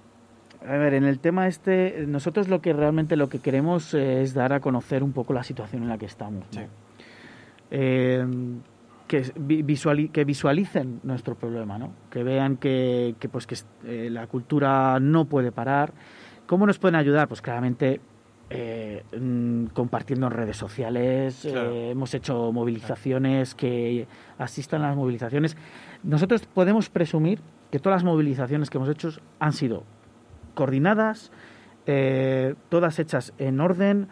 a ver, en el tema este, nosotros lo que realmente lo que queremos eh, es dar a conocer un poco la situación en la que estamos, ¿no? Sí. Eh, que, visuali que visualicen nuestro problema, ¿no? Que vean que, que, pues, que eh, la cultura no puede parar. ¿Cómo nos pueden ayudar? Pues claramente eh, mm, compartiendo en redes sociales. Claro. Eh, hemos hecho movilizaciones, que asistan a las movilizaciones. Nosotros podemos presumir que todas las movilizaciones que hemos hecho han sido coordinadas, eh, todas hechas en orden,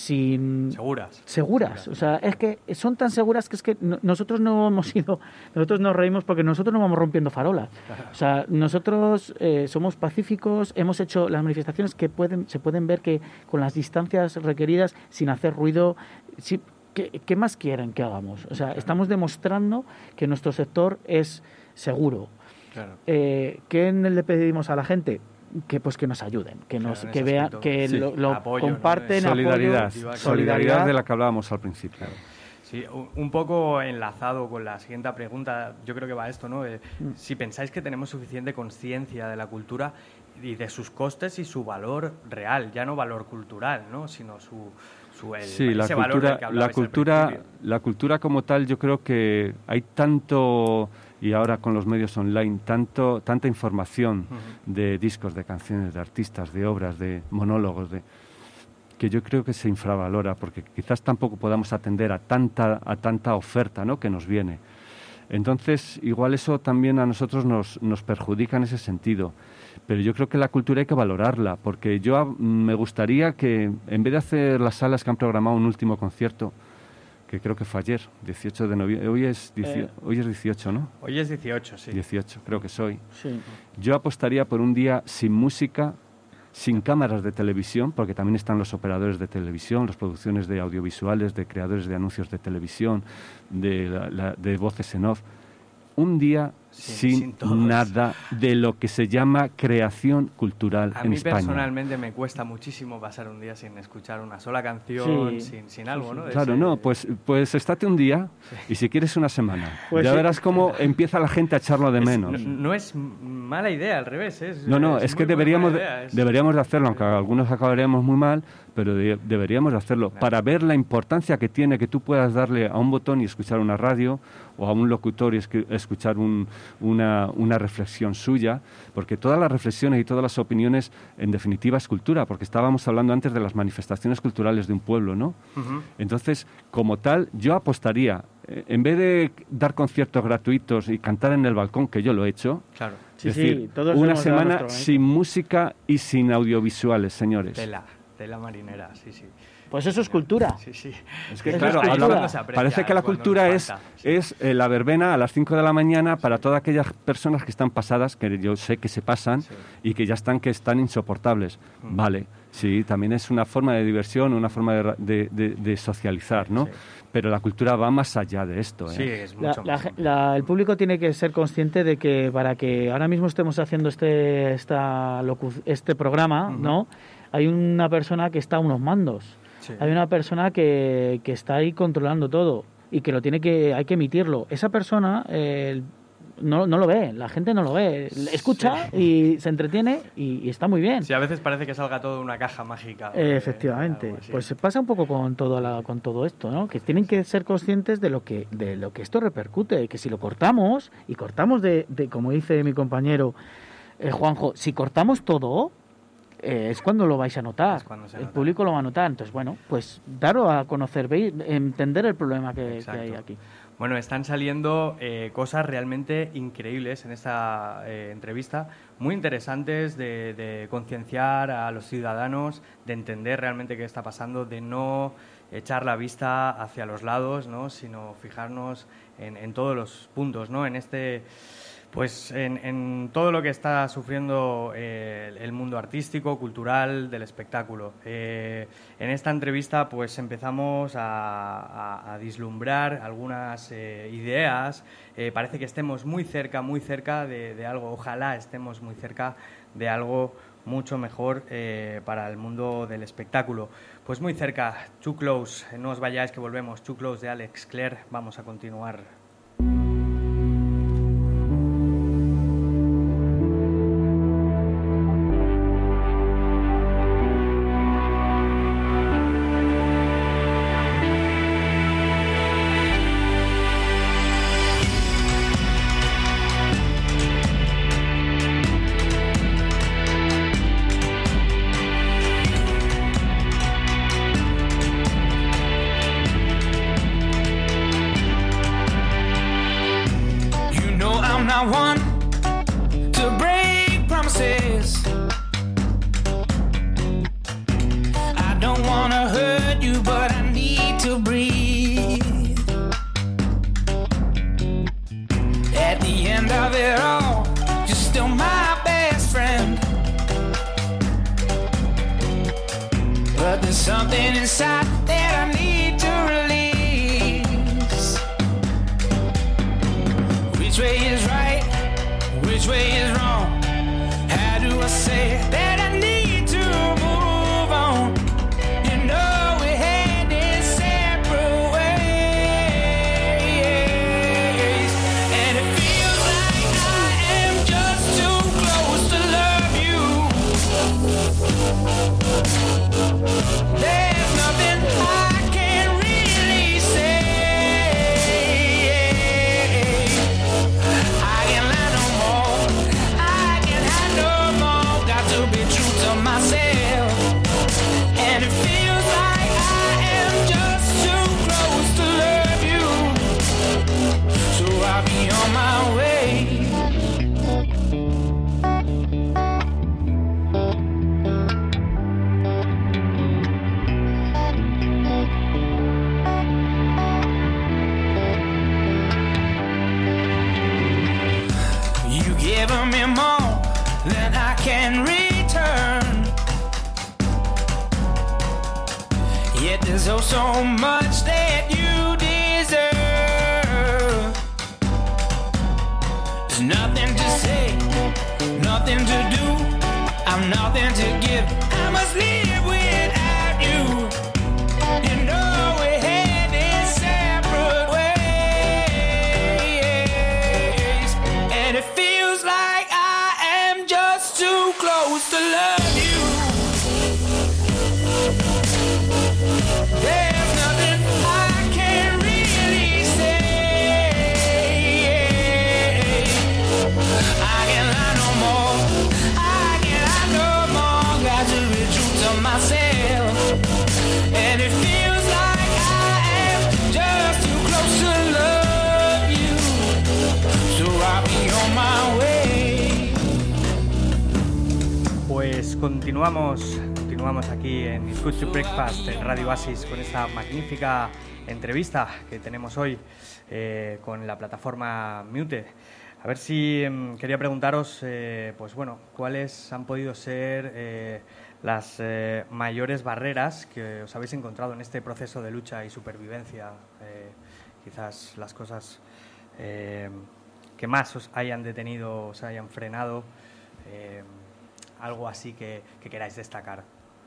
sin Seguras. seguras, o sea, es que son tan seguras que es que no, nosotros no hemos ido, nosotros nos reímos porque nosotros no vamos rompiendo farolas, o sea, nosotros eh, somos pacíficos, hemos hecho las manifestaciones que pueden, se pueden ver que con las distancias requeridas, sin hacer ruido, si, ¿qué, ¿qué más quieren que hagamos? O sea, estamos demostrando que nuestro sector es seguro. Claro. Eh, ¿Qué le pedimos a la gente? Que pues que nos ayuden, que nos Claro, en que ese vean, aspecto. que Sí. lo, lo Apoyo, ¿no? comparten, Solidaridad, apoyo, solidaridad. solidaridad de la que hablábamos al principio. Sí, un- un poco enlazado con la siguiente pregunta, yo creo que va esto, ¿no? Eh, Mm. si pensáis que tenemos suficiente conciencia de la cultura y de sus costes y su valor real, ya no valor cultural, ¿no? Sino su, su el, Sí, la ese valor cultura, del que la hablabais al cultura, principio. la cultura como tal, yo creo que hay tanto, y ahora con los medios online, tanto, tanta información Ujú. de discos, de canciones, de artistas, de obras, de monólogos, de que yo creo que se infravalora, porque quizás tampoco podamos atender a tanta, a tanta oferta, ¿no?, que nos viene. Entonces, igual eso también a nosotros nos, nos perjudica en ese sentido. Pero yo creo que la cultura hay que valorarla, porque yo a- me gustaría que, en vez de hacer las salas que han programado un último concierto, que creo que fue ayer, dieciocho de noviembre, hoy es, dieci- Eh. hoy es dieciocho, ¿no? Hoy es dieciocho, sí. dieciocho, creo que soy. Sí. Yo apostaría por un día sin música, sin cámaras de televisión, porque también están los operadores de televisión, las producciones de audiovisuales, de creadores de anuncios de televisión, de, la- la- de voces en off. Un día Sin- sin, sin todos. nada de lo que se llama creación cultural A en mí España. personalmente me cuesta muchísimo pasar un día sin escuchar una sola canción, Sí. sin, sin algo, ¿no? Claro, Ese- no, pues, pues estate un día y si quieres una semana. Pues ya sí. verás cómo empieza la gente a echarlo de es- menos. no, no es m- mala idea, al revés. Es, No, no, es, muy que buena deberíamos, de- idea, es- deberíamos de hacerlo, aunque algunos acabaríamos muy mal, pero de- deberíamos de hacerlo para ver la importancia que tiene que tú puedas darle a un botón y escuchar una radio o a un locutor y escu- escuchar un- una, una reflexión suya, porque todas las reflexiones y todas las opiniones, en definitiva, es cultura, porque estábamos hablando antes de las manifestaciones culturales de un pueblo, ¿no? Ujú. Entonces, como tal, yo apostaría, eh, en vez de dar conciertos gratuitos y cantar en el balcón, que yo lo he hecho, Claro, Sí, es sí, decir, todos una hemos dado semana nuestro granito. sin música y sin audiovisuales, señores. tela, tela marinera, sí, sí. Pues eso es cultura. Sí, sí. Es que, Eso claro, es habla- cultura. Se aprecia parece que la cuando cultura nos es, falta, sí. es eh, la verbena a las cinco de la mañana para todas aquellas personas que están pasadas, que yo sé que se pasan Sí. y que ya están que están insoportables. Mm. Vale, sí, también es una forma de diversión, una forma de, ra- de- de- de socializar, ¿no? Sí. Pero la cultura va más allá de esto, ¿eh? Sí, es La- mucho la más. ge- la- el público tiene que ser consciente de que para que ahora mismo estemos haciendo este esta locu- este programa, Ujú. ¿no? Hay una persona que está a unos mandos. Sí. Hay una persona que, que está ahí controlando todo y que lo tiene que hay que emitirlo. Esa persona eh, no, no lo ve, la gente no lo ve, escucha y se entretiene y, y está muy bien. Sí, a veces parece que salga todo de una caja mágica. Eh, eh, efectivamente, algo así. pues se pasa un poco con todo la, con todo esto, ¿no? Que tienen que ser conscientes de lo que de lo que esto repercute, que si lo cortamos y cortamos de, de como dice mi compañero eh, Juanjo, si cortamos todo eh, es cuando lo vais a notar, Es cuando se el nota. público lo va a notar, entonces bueno, pues daros a conocer, veis, entender el problema que, que Exacto. hay aquí. Bueno, están saliendo eh, cosas realmente increíbles en esta eh, entrevista, muy interesantes de, de concienciar a los ciudadanos, de entender realmente qué está pasando, de no echar la vista hacia los lados, ¿no? Sino fijarnos en, en todos los puntos, ¿no? En este... Pues en, en todo lo que está sufriendo eh, el mundo artístico, cultural, del espectáculo. Eh, en esta entrevista pues empezamos a, a, a vislumbrar algunas eh, ideas. Eh, parece que estemos muy cerca, muy cerca de, de algo. Ojalá estemos muy cerca de algo mucho mejor eh, para el mundo del espectáculo. Pues muy cerca, Too Close. No os vayáis que volvemos. Too Close de Alex Clare. Vamos a continuar. Continuamos, continuamos aquí en It's Good to Breakfast en Radio Oasis con esta magnífica entrevista que tenemos hoy eh, con la plataforma Muted. A ver si eh, quería preguntaros, eh, pues bueno, cuáles han podido ser eh, las eh, mayores barreras que os habéis encontrado en este proceso de lucha y supervivencia. Eh, quizás las cosas eh, que más os hayan detenido, os hayan frenado. Eh, algo así que, que queráis destacar.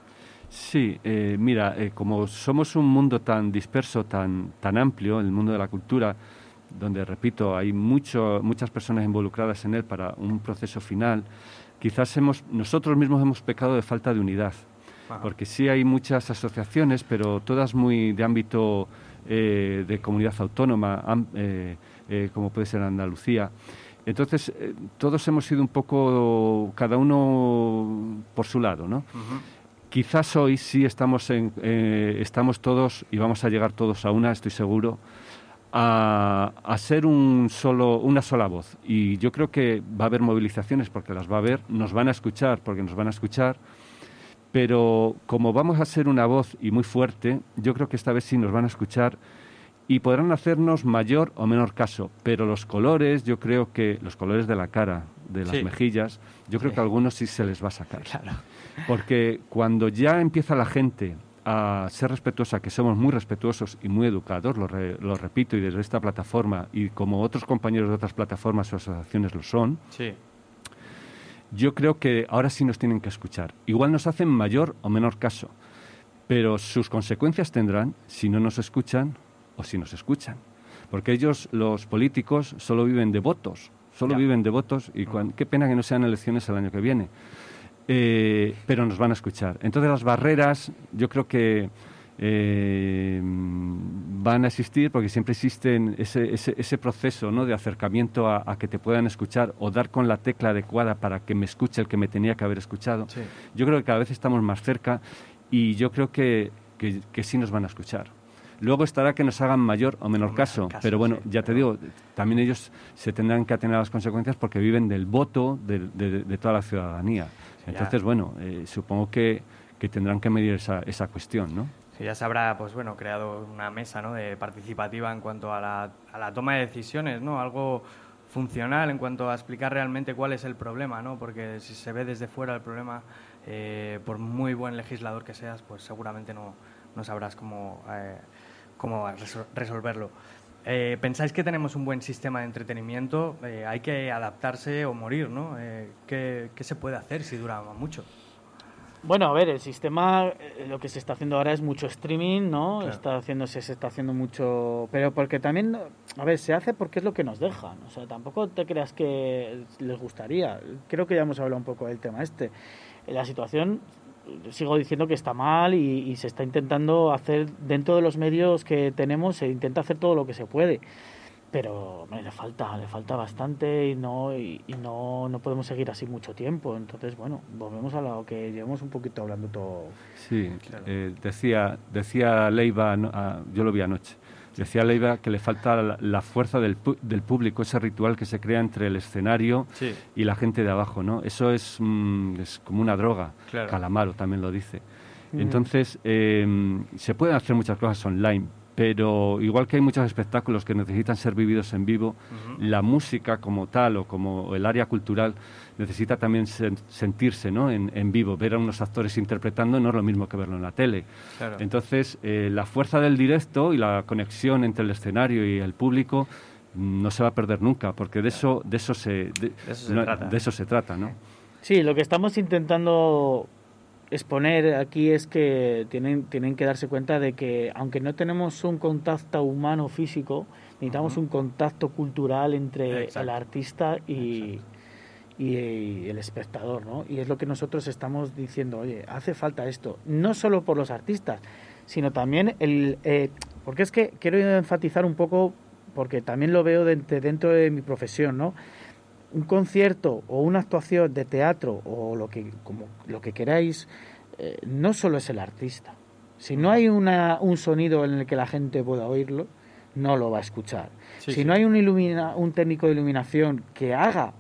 Sí, eh, mira, eh, como somos un mundo tan disperso, tan, tan amplio, el mundo de la cultura, donde, repito, hay mucho, muchas personas involucradas en él para un proceso final, quizás hemos, nosotros mismos hemos pecado de falta de unidad. Ajá. Porque sí hay muchas asociaciones, pero todas muy de ámbito eh, de comunidad autónoma, am, eh, eh, como puede ser Andalucía. Entonces, eh, todos hemos sido un poco, cada uno por su lado, ¿no? Uh-huh. Quizás hoy sí estamos, en, eh, estamos todos, y vamos a llegar todos a una, estoy seguro, a, a ser un solo, una sola voz. Y yo creo que va a haber movilizaciones porque las va a haber, nos van a escuchar porque nos van a escuchar, pero como vamos a ser una voz y muy fuerte, yo creo que esta vez sí nos van a escuchar y podrán hacernos mayor o menor caso, pero los colores, yo creo que los colores de la cara, de las sí. mejillas, yo creo sí. que a algunos sí se les va a sacar. Claro. Porque cuando ya empieza la gente a ser respetuosa, que somos muy respetuosos y muy educados, lo, re, lo repito, y desde esta plataforma, y como otros compañeros de otras plataformas o asociaciones lo son, sí. yo creo que ahora sí nos tienen que escuchar. Igual nos hacen mayor o menor caso, pero sus consecuencias tendrán si no nos escuchan o si nos escuchan. Porque ellos, los políticos, solo viven de votos, solo ya. viven de votos, y cuan, qué pena que no sean elecciones el año que viene. Eh, pero nos van a escuchar. Entonces las barreras yo creo que eh, van a existir porque siempre existen ese, ese, ese proceso, ¿no?, de acercamiento a, a que te puedan escuchar o dar con la tecla adecuada para que me escuche el que me tenía que haber escuchado. Sí. Yo creo que cada vez estamos más cerca y yo creo que, que, que sí nos van a escuchar. Luego estará que nos hagan mayor o menor caso, caso, pero bueno, sí, ya te pero... digo, también ellos se tendrán que atener a las consecuencias porque viven del voto de, de, de toda la ciudadanía. Entonces, ya. bueno, eh, supongo que, que tendrán que medir esa, esa cuestión, ¿no? Sí, ya se habrá, pues bueno, creado una mesa, ¿no?, de participativa en cuanto a la, a la toma de decisiones, ¿no? Algo funcional en cuanto a explicar realmente cuál es el problema, ¿no? Porque si se ve desde fuera el problema, eh, por muy buen legislador que seas, pues seguramente no, no sabrás cómo, eh, cómo resolverlo. Eh, ¿Pensáis que tenemos un buen sistema de entretenimiento? Eh, hay que adaptarse o morir, ¿no? Eh, ¿qué, ¿Qué se puede hacer si dura mucho? Bueno, a ver, el sistema, eh, lo que se está haciendo ahora es mucho streaming, ¿no? Claro. Está haciéndose, se está haciendo mucho... Pero porque también, a ver, se hace porque es lo que nos dejan. O sea, tampoco te creas que les gustaría. Creo que ya hemos hablado un poco del tema este. La situación... sigo diciendo que está mal y, y se está intentando hacer dentro de los medios que tenemos, se intenta hacer todo lo que se puede, pero hombre, le falta le falta bastante y no y, y no no podemos seguir así mucho tiempo. Entonces, bueno, volvemos a lo que llevamos un poquito hablando todo. Sí, claro. eh, decía decía Leiva, no, ah, yo lo vi anoche. Decía Leiva que le falta la, la fuerza del, pu- del público, ese ritual que se crea entre el escenario sí. y la gente de abajo, ¿no? Eso es, mm, es como una droga. Claro. Calamaro también lo dice. Mm. Entonces, eh, se pueden hacer muchas cosas online, pero igual que hay muchos espectáculos que necesitan ser vividos en vivo, uh-huh. la música como tal o como el área cultural necesita también sen- sentirse, ¿no?, en, en vivo. Ver a unos actores interpretando no es lo mismo que verlo en la tele. Claro. Entonces, eh, la fuerza del directo y la conexión entre el escenario y el público no se va a perder nunca, porque de eso, de eso, se, de, de eso se no, trata. De eso se trata, ¿no? Sí, lo que estamos intentando exponer aquí es que tienen, tienen que darse cuenta de que, aunque no tenemos un contacto humano físico, necesitamos uh-huh. un contacto cultural entre Exacto. el artista y, y, y el espectador, ¿no? Y es lo que nosotros estamos diciendo, oye, hace falta esto, no solo por los artistas, sino también el... Eh, porque es que quiero enfatizar un poco, porque también lo veo de, dentro de mi profesión, ¿no? Un concierto o una actuación de teatro o lo que como lo que queráis, eh, no solo es el artista. Si no hay una, un sonido en el que la gente pueda oírlo, no lo va a escuchar. Sí, si sí. no hay un, ilumina, un técnico de iluminación que haga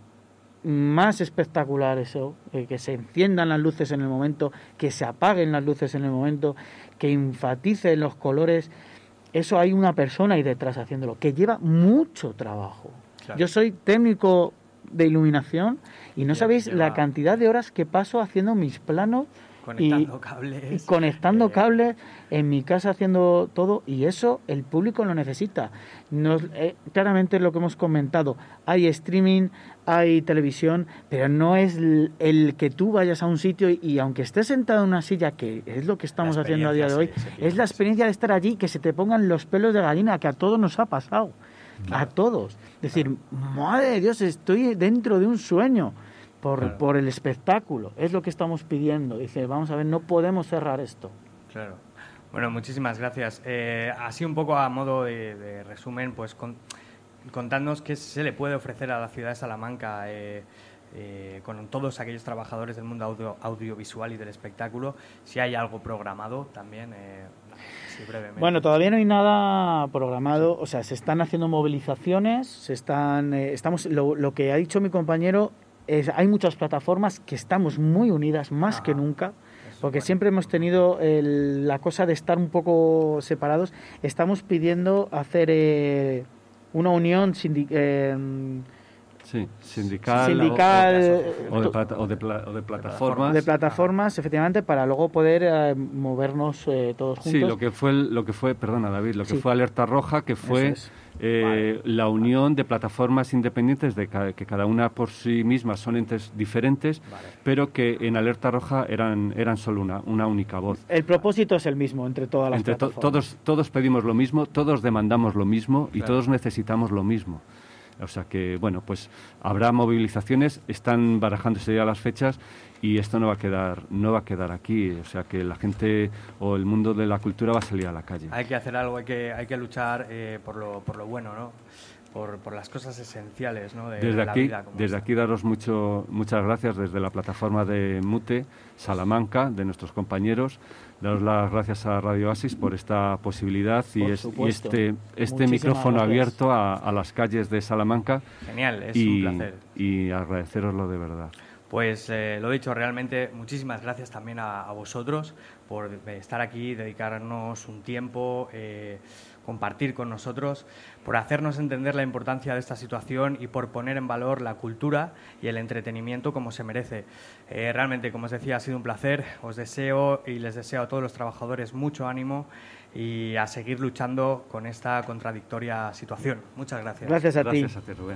más espectacular eso, eh, que se enciendan las luces en el momento, que se apaguen las luces en el momento, que enfatice los colores, eso hay una persona ahí detrás haciéndolo, que lleva mucho trabajo. Claro. Yo soy técnico de iluminación y no sabéis lleva... la cantidad de horas que paso haciendo mis planos conectando y, cables y conectando eh... cables en mi casa, haciendo todo, y eso el público lo necesita. Nos, eh, claramente es lo que hemos comentado, hay streaming, hay televisión, pero no es el, el que tú vayas a un sitio y, y aunque estés sentado en una silla, que es lo que estamos haciendo a día de hoy, sí, es la experiencia de estar allí, que se te pongan los pelos de gallina, que a todos nos ha pasado. Claro. A todos. Es decir, madre de Dios, estoy dentro de un sueño por, claro. por el espectáculo. Es lo que estamos pidiendo. Dice, vamos a ver, no podemos cerrar esto. Claro. Bueno, muchísimas gracias. Eh, así un poco a modo de, de resumen, pues con, contadnos qué se le puede ofrecer a la ciudad de Salamanca. Eh, eh, con todos aquellos trabajadores del mundo audio, audiovisual y del espectáculo, si hay algo programado también, eh, sí, brevemente. Bueno, todavía no hay nada programado, o sea, se están haciendo movilizaciones, se están, eh, estamos, lo, lo que ha dicho mi compañero es, hay muchas plataformas que estamos muy unidas más Ajá. que nunca, porque bueno. siempre hemos tenido el, la cosa de estar un poco separados. Estamos pidiendo hacer eh, una unión sindical. Eh, Sí, sindical, sindical o, o, de, plata, o, de, pla, o de plataformas. De plataformas, efectivamente, para luego poder eh, movernos eh, todos juntos. Sí, lo que fue, lo que fue, perdona David, lo que sí. fue Alerta Roja, que fue es. eh, vale. la unión de plataformas independientes, de ca que cada una por sí misma son entes diferentes, vale. pero que en Alerta Roja eran, eran solo una, una única voz. El propósito es el mismo entre todas las entre plataformas. To todos, todos pedimos lo mismo, todos demandamos lo mismo y claro. todos necesitamos lo mismo. O sea que, bueno, pues habrá movilizaciones, están barajándose ya las fechas y esto no va a quedar no va a quedar aquí. O sea que la gente o el mundo de la cultura va a salir a la calle. Hay que hacer algo, hay que, hay que luchar eh, por, lo, por lo bueno, ¿no? Por, por las cosas esenciales, ¿no? de, desde de la aquí, vida. Desde aquí daros mucho, muchas gracias desde la plataforma de Mute, Salamanca, de nuestros compañeros. Daros las gracias a Radio Oasis por esta posibilidad y, es, y este, este micrófono gracias. abierto a, a las calles de Salamanca. Genial, es y, un placer. Y agradeceroslo de verdad. Pues eh, lo dicho, realmente muchísimas gracias también a, a vosotros por estar aquí, dedicarnos un tiempo, eh, compartir con nosotros, por hacernos entender la importancia de esta situación y por poner en valor la cultura y el entretenimiento como se merece. Eh, realmente, como os decía, ha sido un placer. Os deseo y les deseo a todos los trabajadores mucho ánimo y a seguir luchando con esta contradictoria situación. Muchas gracias. Gracias a ti. Gracias a ti, Rubén.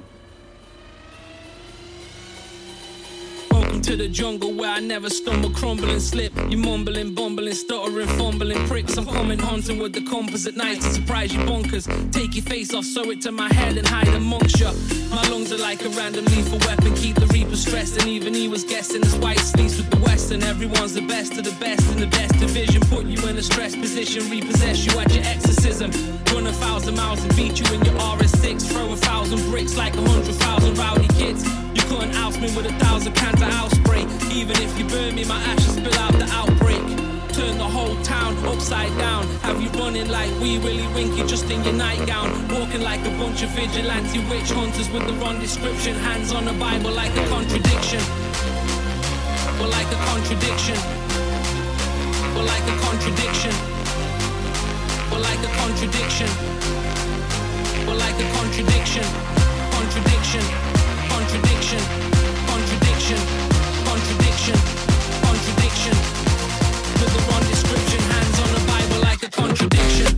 To the jungle where I never stumble, crumble and slip. You mumbling, bumbling, stuttering, fumbling pricks. I'm coming hunting with the compass at night to surprise you bunkers. Take your face off, sew it to my head and hide amongst you. My lungs are like a random lethal weapon, keep the reaper stressed. And even he was guessing his white sleeves with the western. Everyone's the best of the best in the best division. Put you in a stress position, repossess you at your exorcism. Run a thousand miles and beat you in your R S six. Throw a thousand bricks like a hundred thousand rowdy kids. You couldn't oust me with a thousand cans of house spray. Even if you burn me, my ashes spill out the outbreak. Turn the whole town upside down. Have you running like Wee Willie Winky just in your nightgown? Walking like a bunch of vigilante witch hunters with the wrong description. Hands on the Bible like a contradiction. Well, like a contradiction. Well, like a contradiction. Well, like a contradiction. Well, like a contradiction. Contradiction. Contradiction. Contradiction. Contradiction, contradiction. With the wrong description, hands on the Bible like a contradiction.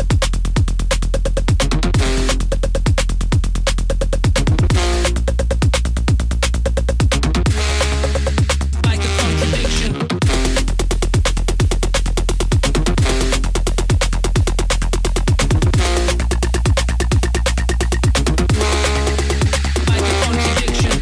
Like a contradiction. Like a contradiction.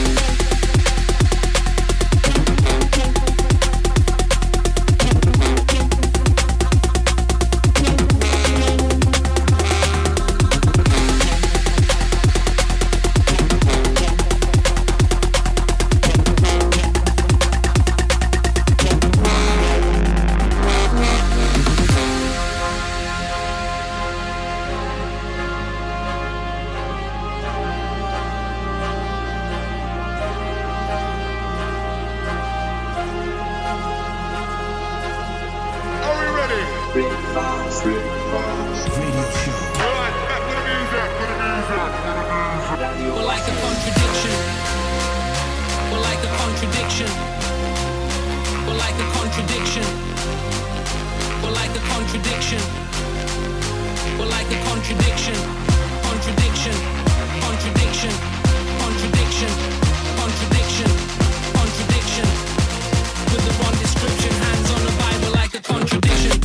Well, like a contradiction. Well, like a contradiction. Well, like a contradiction. Well, like a contradiction. Well, like a contradiction. Contradiction. Contradiction. Contradiction. Contradiction. Contradiction. With the wrong description, hands on the Bible like a contradiction.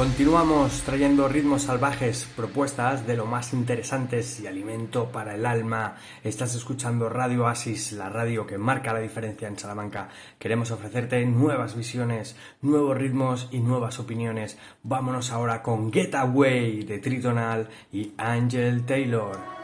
Continuamos trayendo ritmos salvajes, propuestas de lo más interesantes y alimento para el alma. Estás escuchando Radio Oasis, la radio que marca la diferencia en Salamanca. Queremos ofrecerte nuevas visiones, nuevos ritmos y nuevas opiniones. Vámonos ahora con Getaway de Tritonal y Angel Taylor.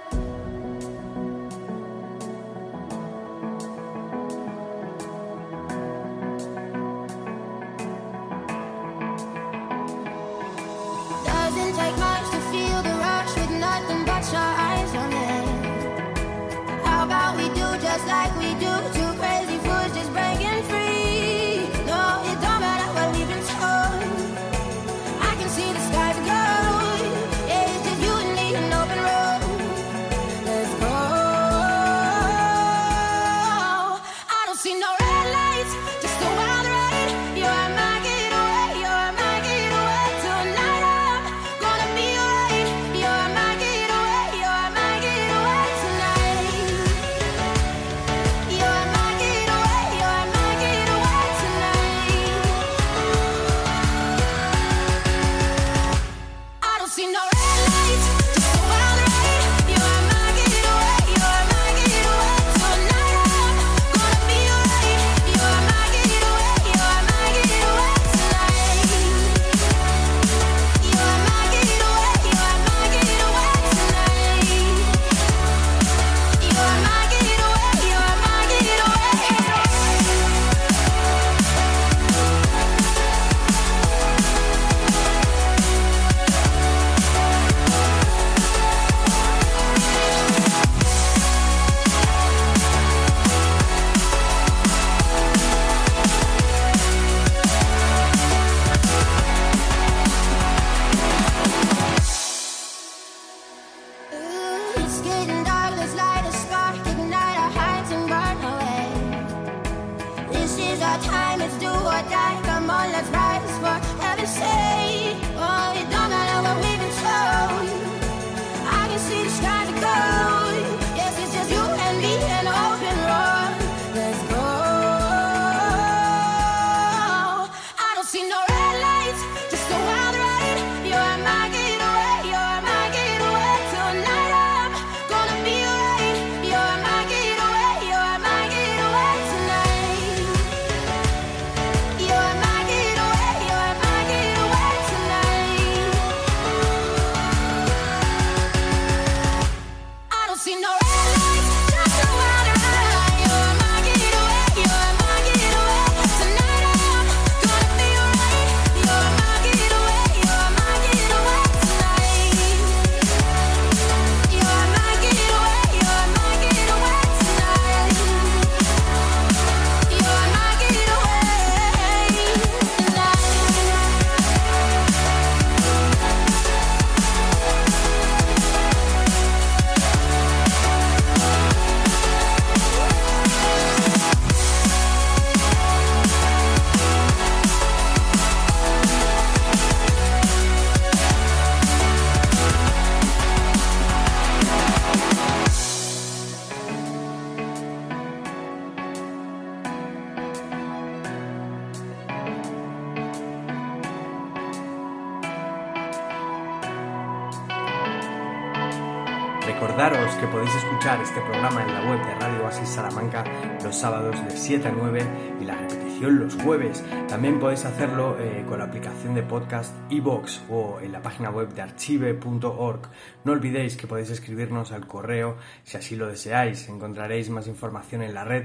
Recordaros que podéis escuchar este programa en la web de Radio Oasis Salamanca los sábados de siete a nueve y la repetición los jueves. También podéis hacerlo eh, con la aplicación de podcast iVoox o en la página web de archive punto org. No olvidéis que podéis escribirnos al correo si así lo deseáis. Encontraréis más información en la red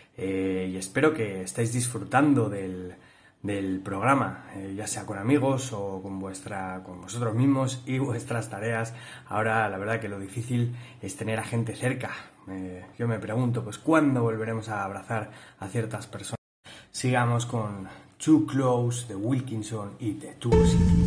eh, y espero que estéis disfrutando del... del programa, eh, ya sea con amigos o con vuestra con vosotros mismos y vuestras tareas. Ahora la verdad que lo difícil es tener a gente cerca. Eh, yo me pregunto, pues ¿cuándo volveremos a abrazar a ciertas personas? Sigamos con Too Close de Wilkinson y The Tour City.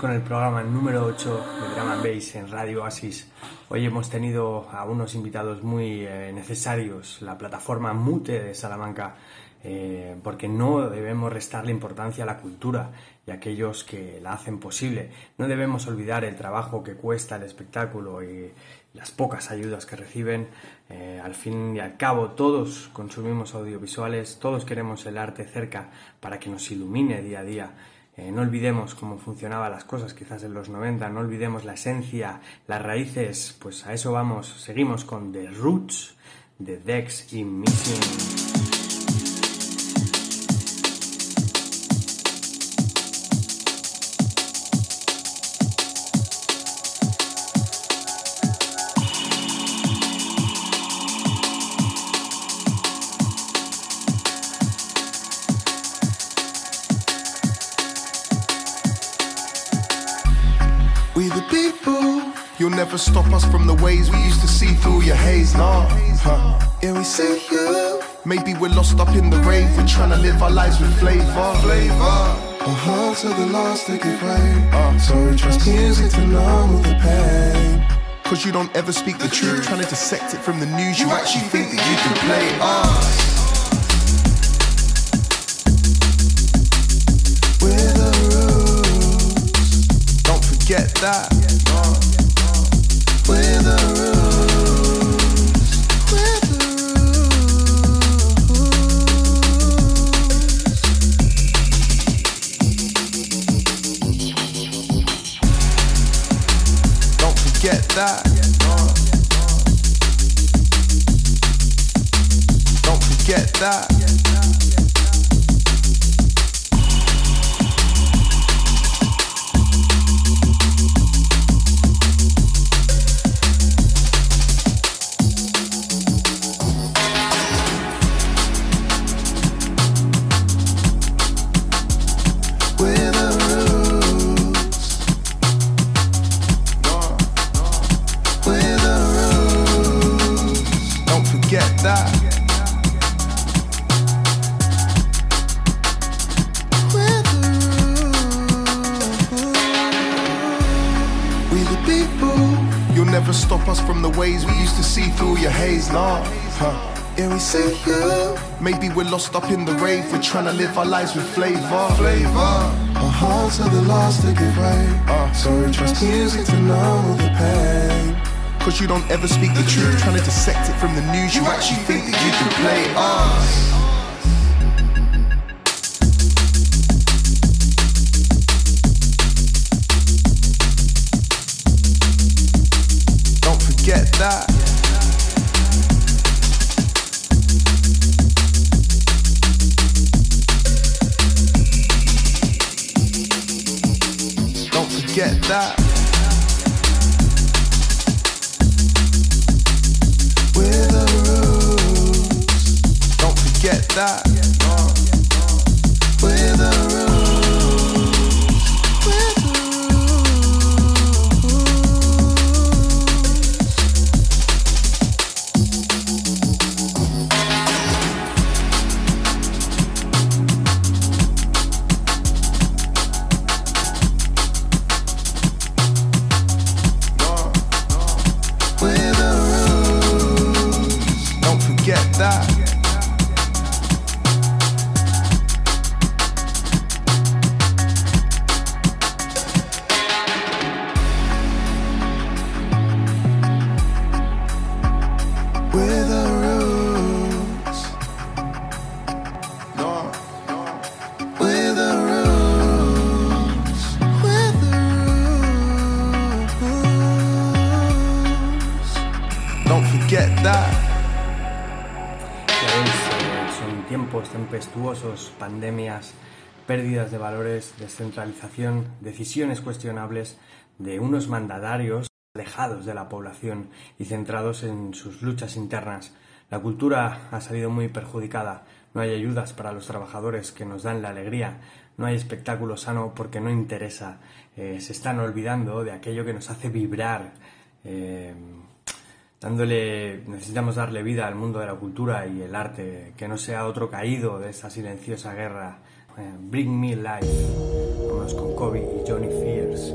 con el programa número ocho de Drum and Bass en Radio Oasis. Hoy hemos tenido a unos invitados muy eh, necesarios, la plataforma Mute de Salamanca, eh, porque no debemos restarle importancia a la cultura y a aquellos que la hacen posible. No debemos olvidar el trabajo que cuesta el espectáculo y las pocas ayudas que reciben. Eh, al fin y al cabo, todos consumimos audiovisuales, todos queremos el arte cerca para que nos ilumine día a día. Eh, no olvidemos cómo funcionaban las cosas quizás en los noventa, no olvidemos la esencia, las raíces, pues a eso vamos. Seguimos con The Roots de Dex y Missing. You'll never stop us from the ways we used to see through your haze, nah. Huh. Here we see you. Maybe we're lost up in the rave. We're trying to live our lives with flavor. Flavor. Our hearts are the last to give way. Uh, so we trust music to numb the pain. Cause you don't ever speak the truth. Trying to dissect it from the news. You actually think that you can play us. We're the rules. Don't forget that. We're the rules. We're the rules. Don't forget that. Don't forget that. Stop us from the ways we used to see through your haze, nah. Huh. Here we see you. Maybe we're lost up in the rave. We're trying to live our lives with flavor. Flavor. Our hearts are the last to give way. Uh, so we trust music to numb the pain. Cause you don't ever speak the truth. Trying to dissect it from the news. You actually think that you can play us. Get that. Don't forget that. We're the rules. Don't forget that. We're the rules. Tempestuosos, pandemias, pérdidas de valores, descentralización, decisiones cuestionables de unos mandatarios alejados de la población y centrados en sus luchas internas. La cultura ha salido muy perjudicada, no hay ayudas para los trabajadores que nos dan la alegría, no hay espectáculo sano porque no interesa, eh, se están olvidando de aquello que nos hace vibrar. Eh, Dándole, necesitamos darle vida al mundo de la cultura y el arte, que no sea otro caído de esa silenciosa guerra eh, Bring Me Life. Vámonos con Kobe y Johnny Fears.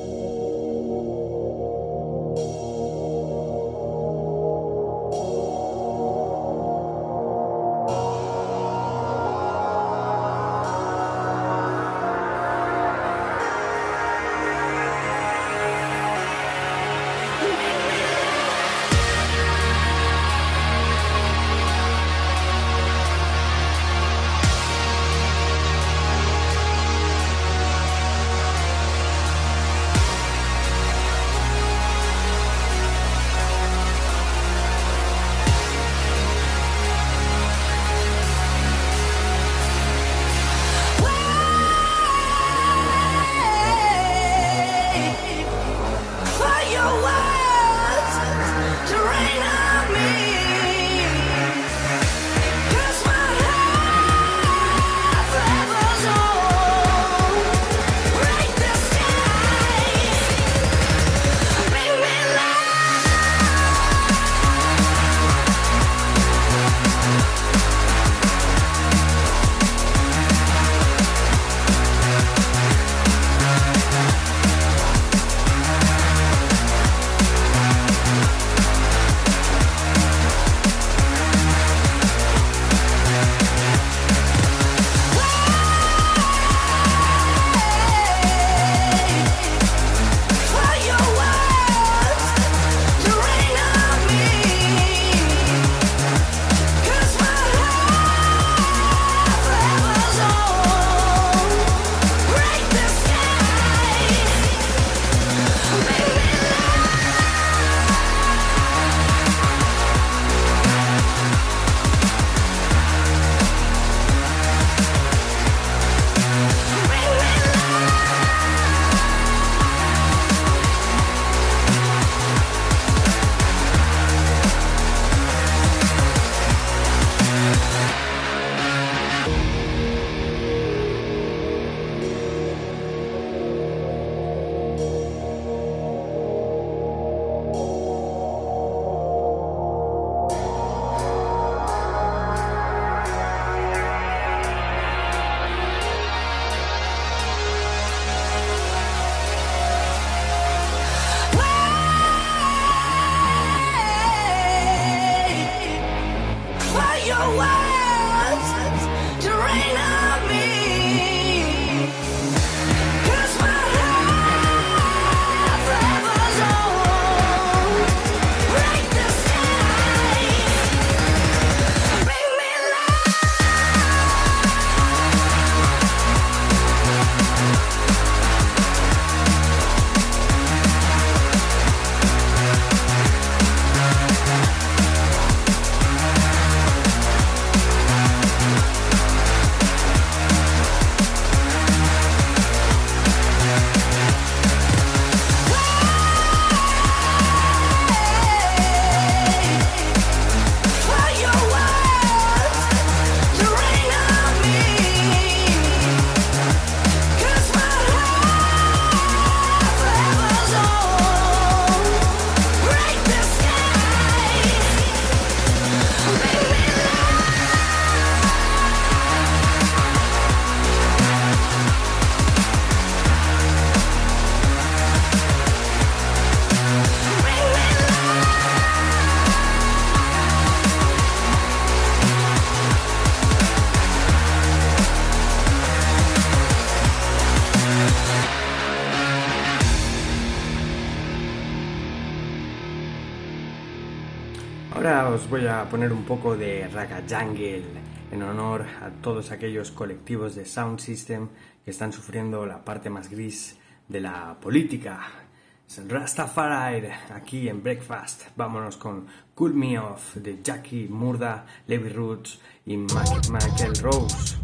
Ahora os voy a poner un poco de Raga Jungle en honor a todos aquellos colectivos de Sound System que están sufriendo la parte más gris de la política. Es el Rastafari aquí en Breakfast. Vámonos con Cool Me Off de Jackie Murda, Levi Roots y Mac- Michael Rose.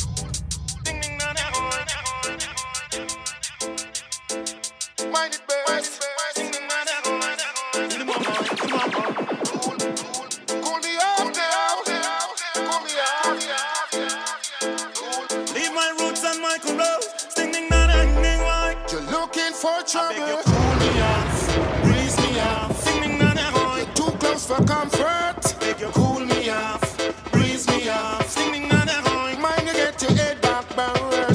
For trouble, you cool me off, breeze me off. Sing me now, now. You're too close for comfort. Make you cool me off, breeze me off. Sing me now, now. Mind you get your head back, back.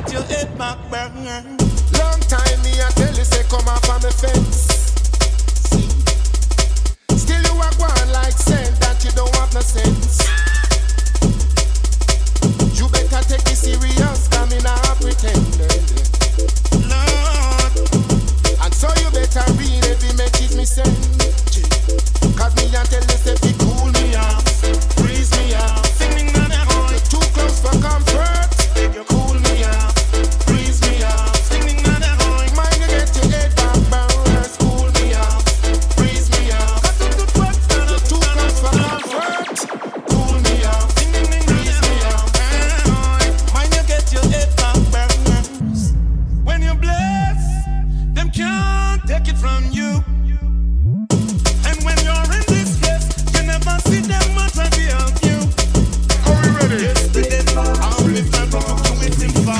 get your head back burn. Long time me I tell you say come off on the fence. See, still you are going like saying that you don't have no sense. You better take it serious, come in a pretending. Lord, and so you better read every message me send. Cause me and tell you say fi cool me off, freeze me off. Singing on the horn, you're too close for comfort. Beg you cool me off, freeze me off. Singing on the horn, mind you get your head back bounce. Cool me off, freeze me off. You're too close for comfort. Cool me off, freeze me off. Mind you get your head back bounce. When you bless, them can't take it from you. And when you're in distress, you never see them much right behind you. Are we ready? Yesterday, I'll be fine for you waiting for.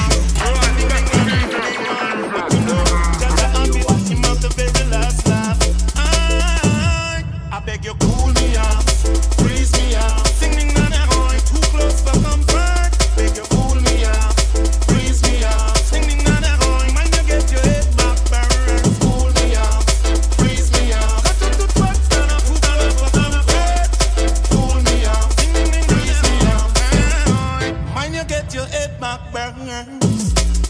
But you know, just a happy that she mouth the very last laugh. I, I beg you cool me off, freeze me off. Singing on the horn, too close for comfort. Beg you cool me off, freeze me off. Singing on the horn, mind you get your head back burn. Cool me off, freeze me off. Mind you get your head back burns.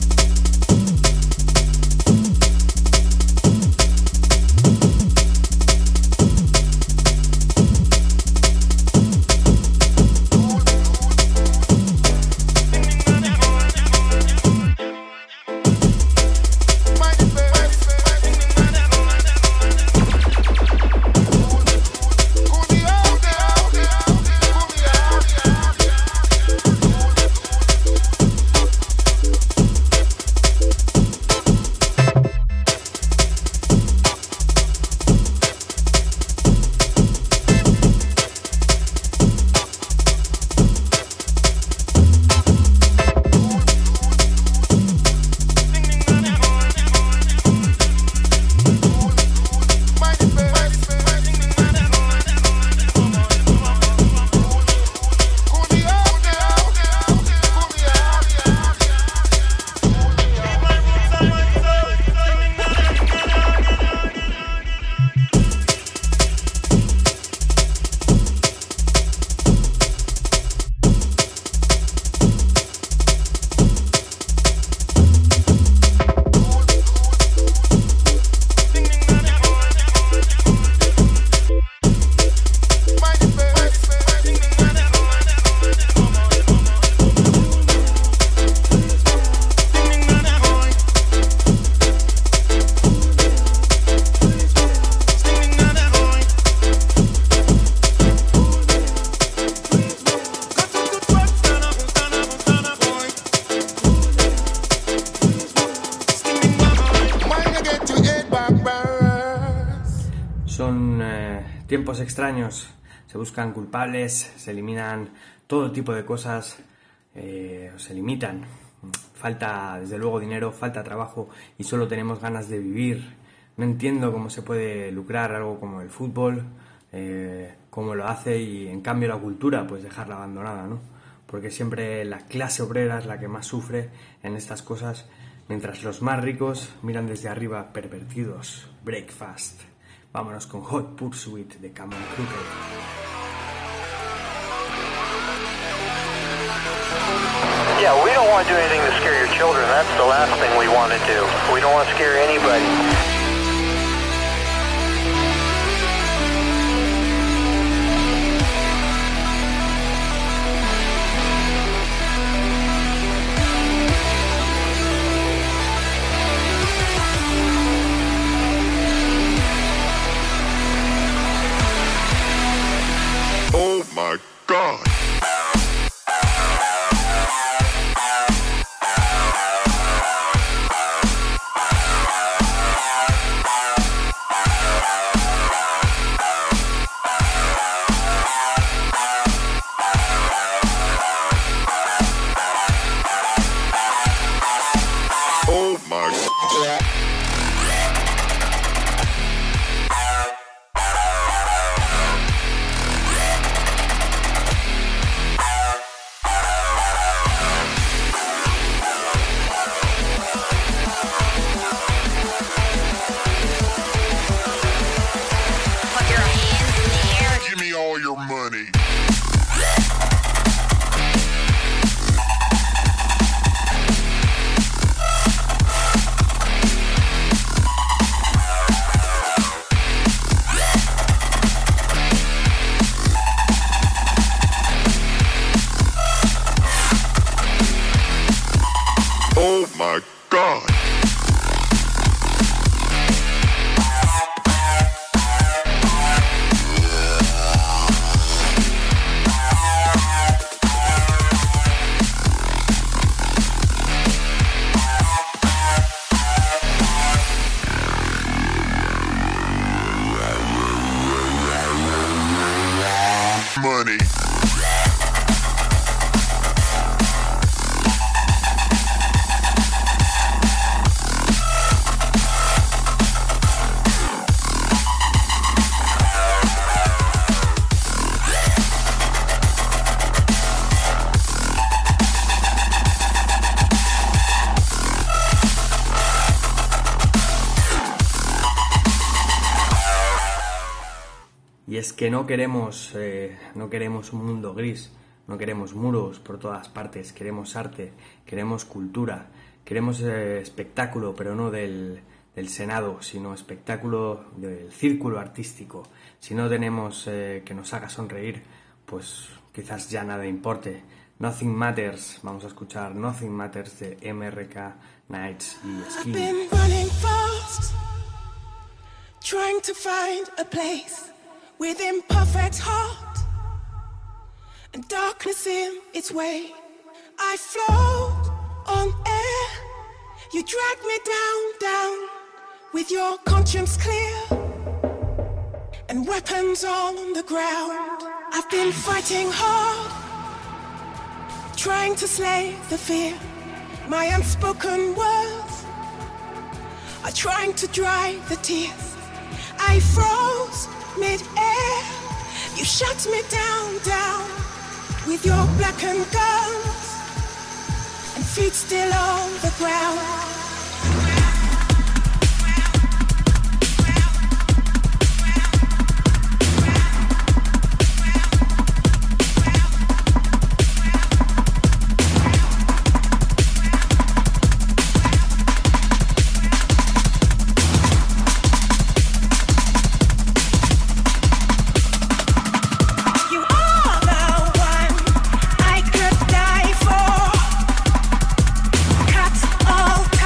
Son eh, tiempos extraños, se buscan culpables, se eliminan todo tipo de cosas, eh, se limitan. Falta, desde luego, dinero, falta trabajo y solo tenemos ganas de vivir. No entiendo cómo se puede lucrar algo como el fútbol, eh, cómo lo hace, y en cambio la cultura, pues dejarla abandonada, ¿no? Porque siempre la clase obrera es la que más sufre en estas cosas, mientras los más ricos miran desde arriba pervertidos. Breakfast. Vámonos con Hot Pursuit de Cameron Crooked. Yeah, we don't want to do anything to scare your children. That's the last thing we want to do. We don't want to scare anybody. Oh my God. Oh my God. God. Money. Y es que no queremos, eh, no queremos un mundo gris, no queremos muros por todas partes, queremos arte, queremos cultura, queremos eh, espectáculo, pero no del, del Senado, sino espectáculo del círculo artístico. Si no tenemos eh, que nos haga sonreír, pues quizás ya nada importe. Nothing Matters, vamos a escuchar Nothing Matters de M R K, Nights y Skin. I've been running fast, trying to find a place with imperfect heart and darkness in its way. I float on air, you drag me down, down with your conscience clear and weapons on the ground. I've been fighting hard, trying to slay the fear. My unspoken words are trying to dry the tears. I froze mid-air, you shut me down, down with your blackened guns and feet still on the ground. All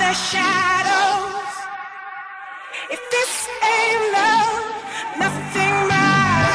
the shadows. If this ain't love, nothing matters.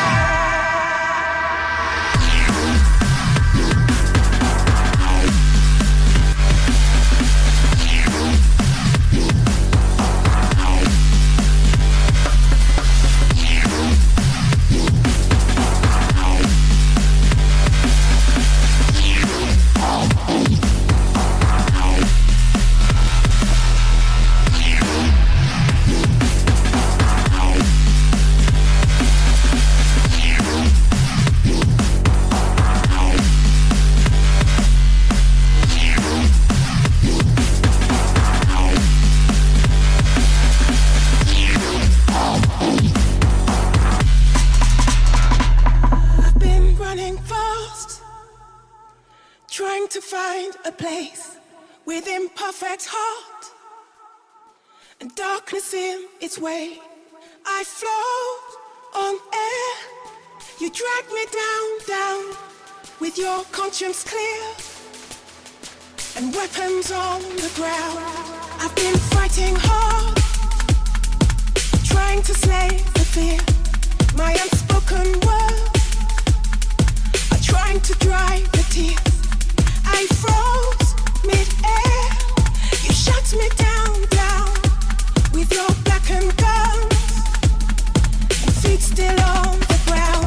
Trying to find a place with imperfect heart and darkness in its way. I float on air. You drag me down, down with your conscience clear and weapons on the ground. I've been fighting hard, trying to slay the fear. My unspoken words are trying to dry the tears. I froze mid-air. You shut me down, down with your blackened guns and feet still on the ground.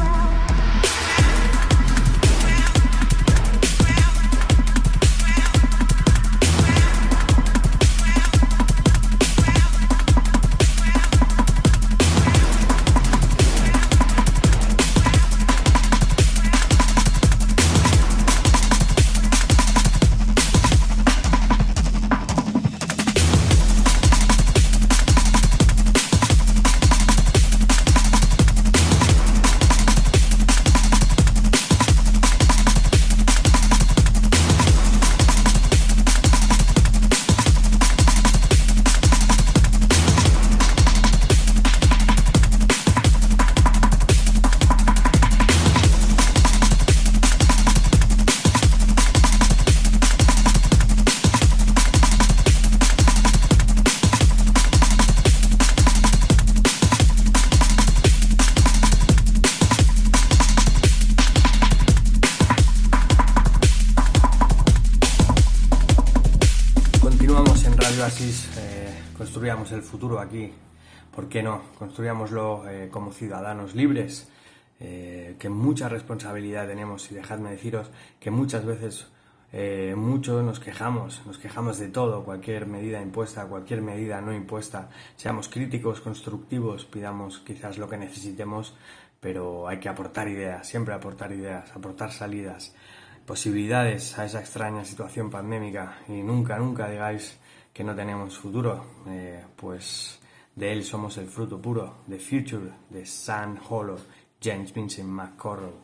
Eh, construyamos el futuro aquí, ¿por qué no? Construyámoslo eh, como ciudadanos libres, eh, que mucha responsabilidad tenemos, y dejadme deciros que muchas veces eh, mucho nos quejamos, nos quejamos de todo, cualquier medida impuesta, cualquier medida no impuesta. Seamos críticos, constructivos, pidamos quizás lo que necesitemos, pero hay que aportar ideas, siempre aportar ideas, aportar salidas, posibilidades a esa extraña situación pandémica, y nunca, nunca digáis que no tenemos futuro, eh, pues de él somos el fruto puro. The Future, de Sam Hollow, James Vincent McCorrow.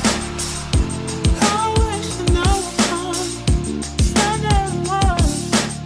I wish I know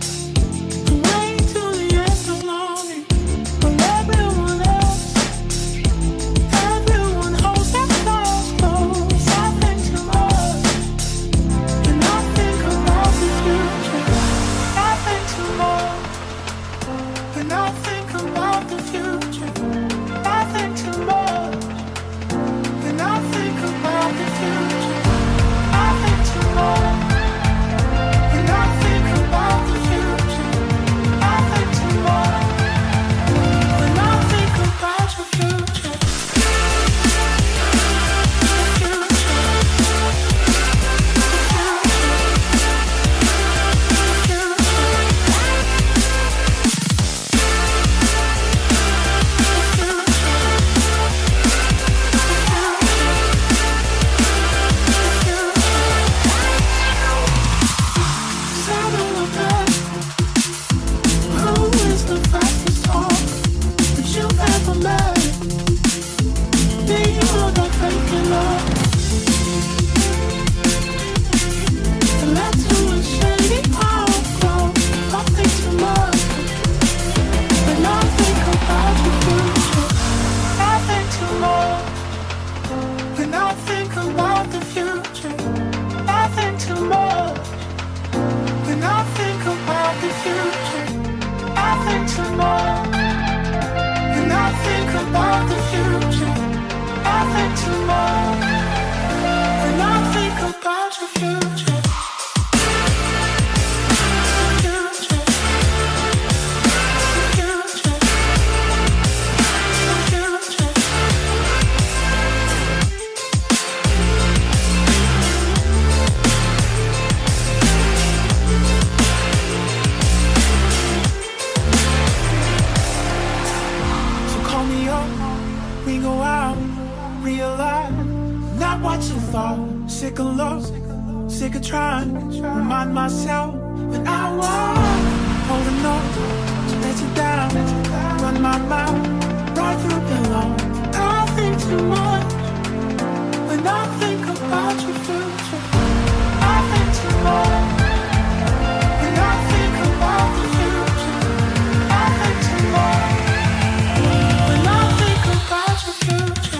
realize not what you thought. Sick of love, sick of trying to remind myself when I was holding on to let you down. Run my mouth right through the long. I think too much when I think about your future. I think too much when I think about the future. I think too much when I think about your future.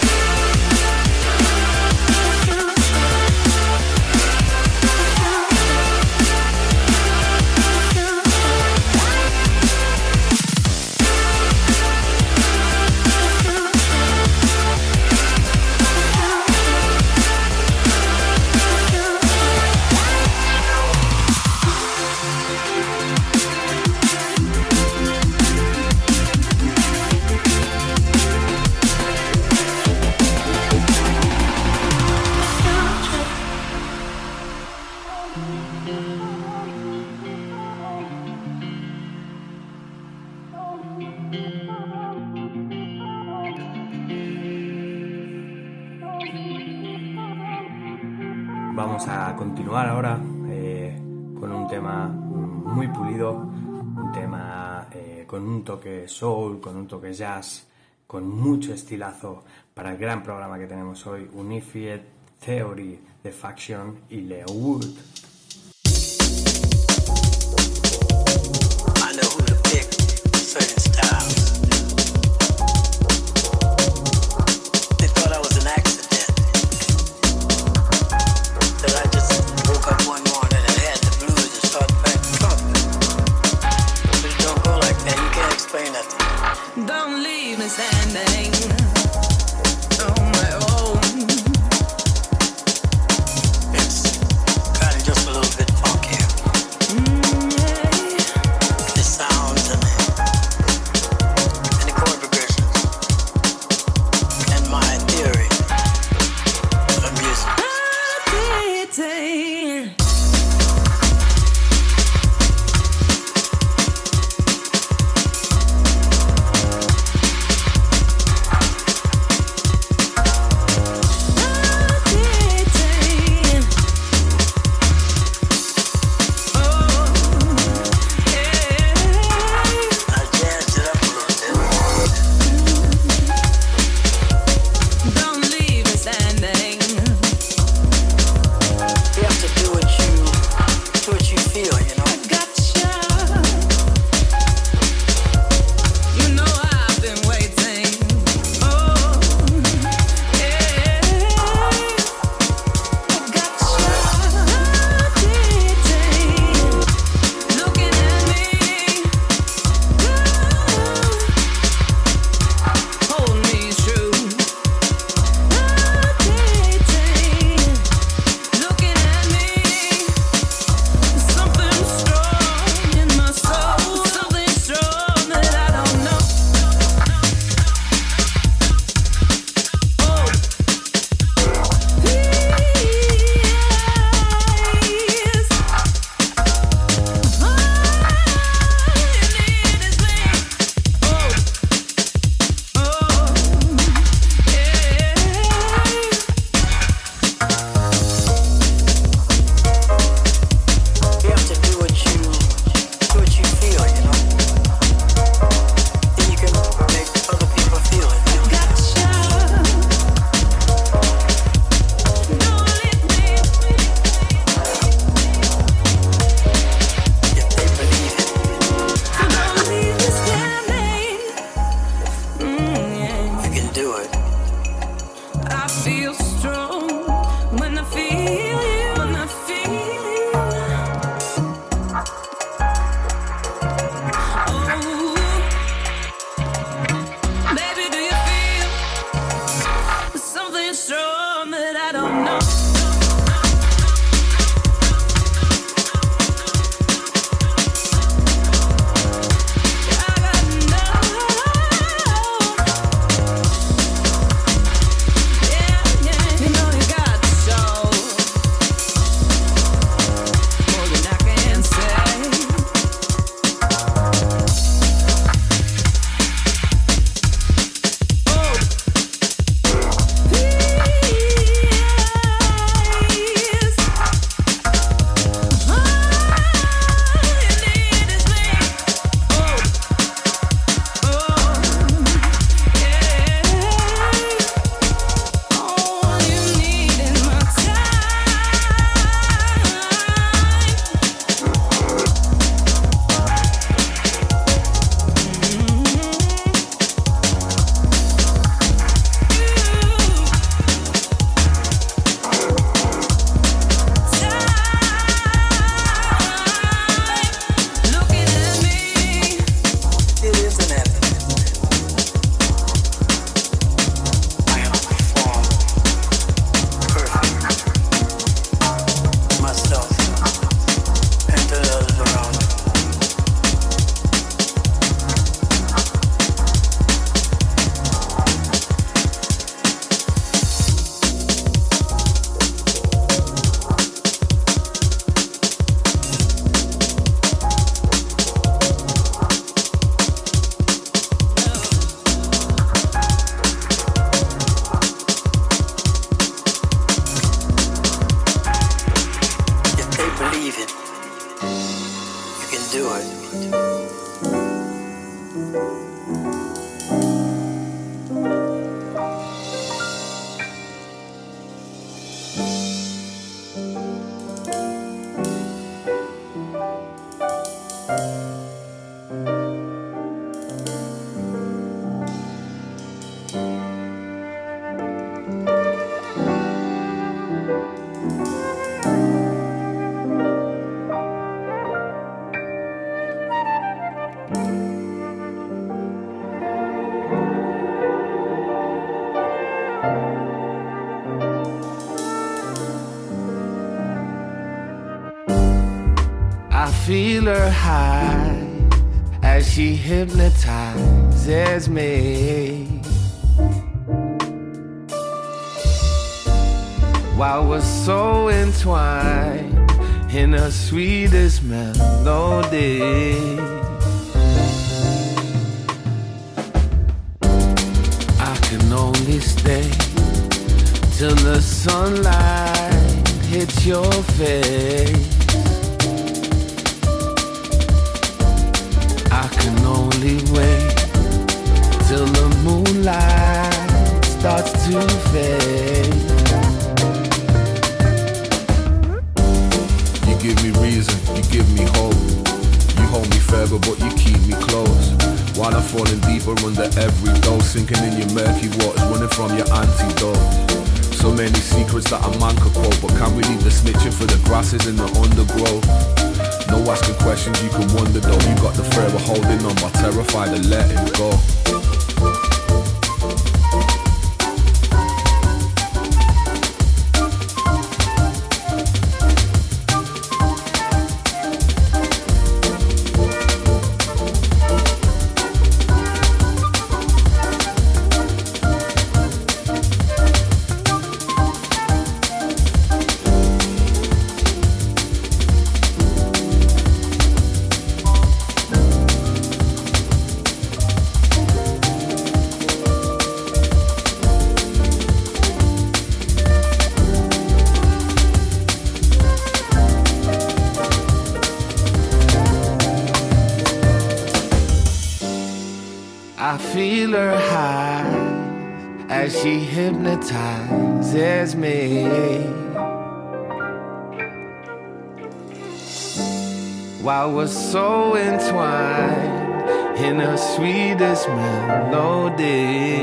Vamos a continuar ahora eh, con un tema muy pulido, un tema eh, con un toque soul, con un toque jazz, con mucho estilazo para el gran programa que tenemos hoy, Unified Theory de Faction y Leo Wood. Don't leave me standing on my own. It's kind of just a little bit funky. Mm, yeah. The sounds and the, and the chord progressions and my theory of music. feel her high as she hypnotizes me. While we're so entwined in her sweetest melody, I can only stay till the sunlight hits your face. I can only wait till the moonlight starts to fade. You give me reason, you give me hope. You hold me further, but you keep me close. While I'm falling deeper under every dose, sinking in your murky waters, running from your antidote. So many secrets that a man could quote, but can't we leave the snitching for the grasses in the undergrowth? No asking questions, you can wonder though. You got the fear of holding on, but terrified of letting go. Feel her high as she hypnotizes me. While we're so entwined in her sweetest melody,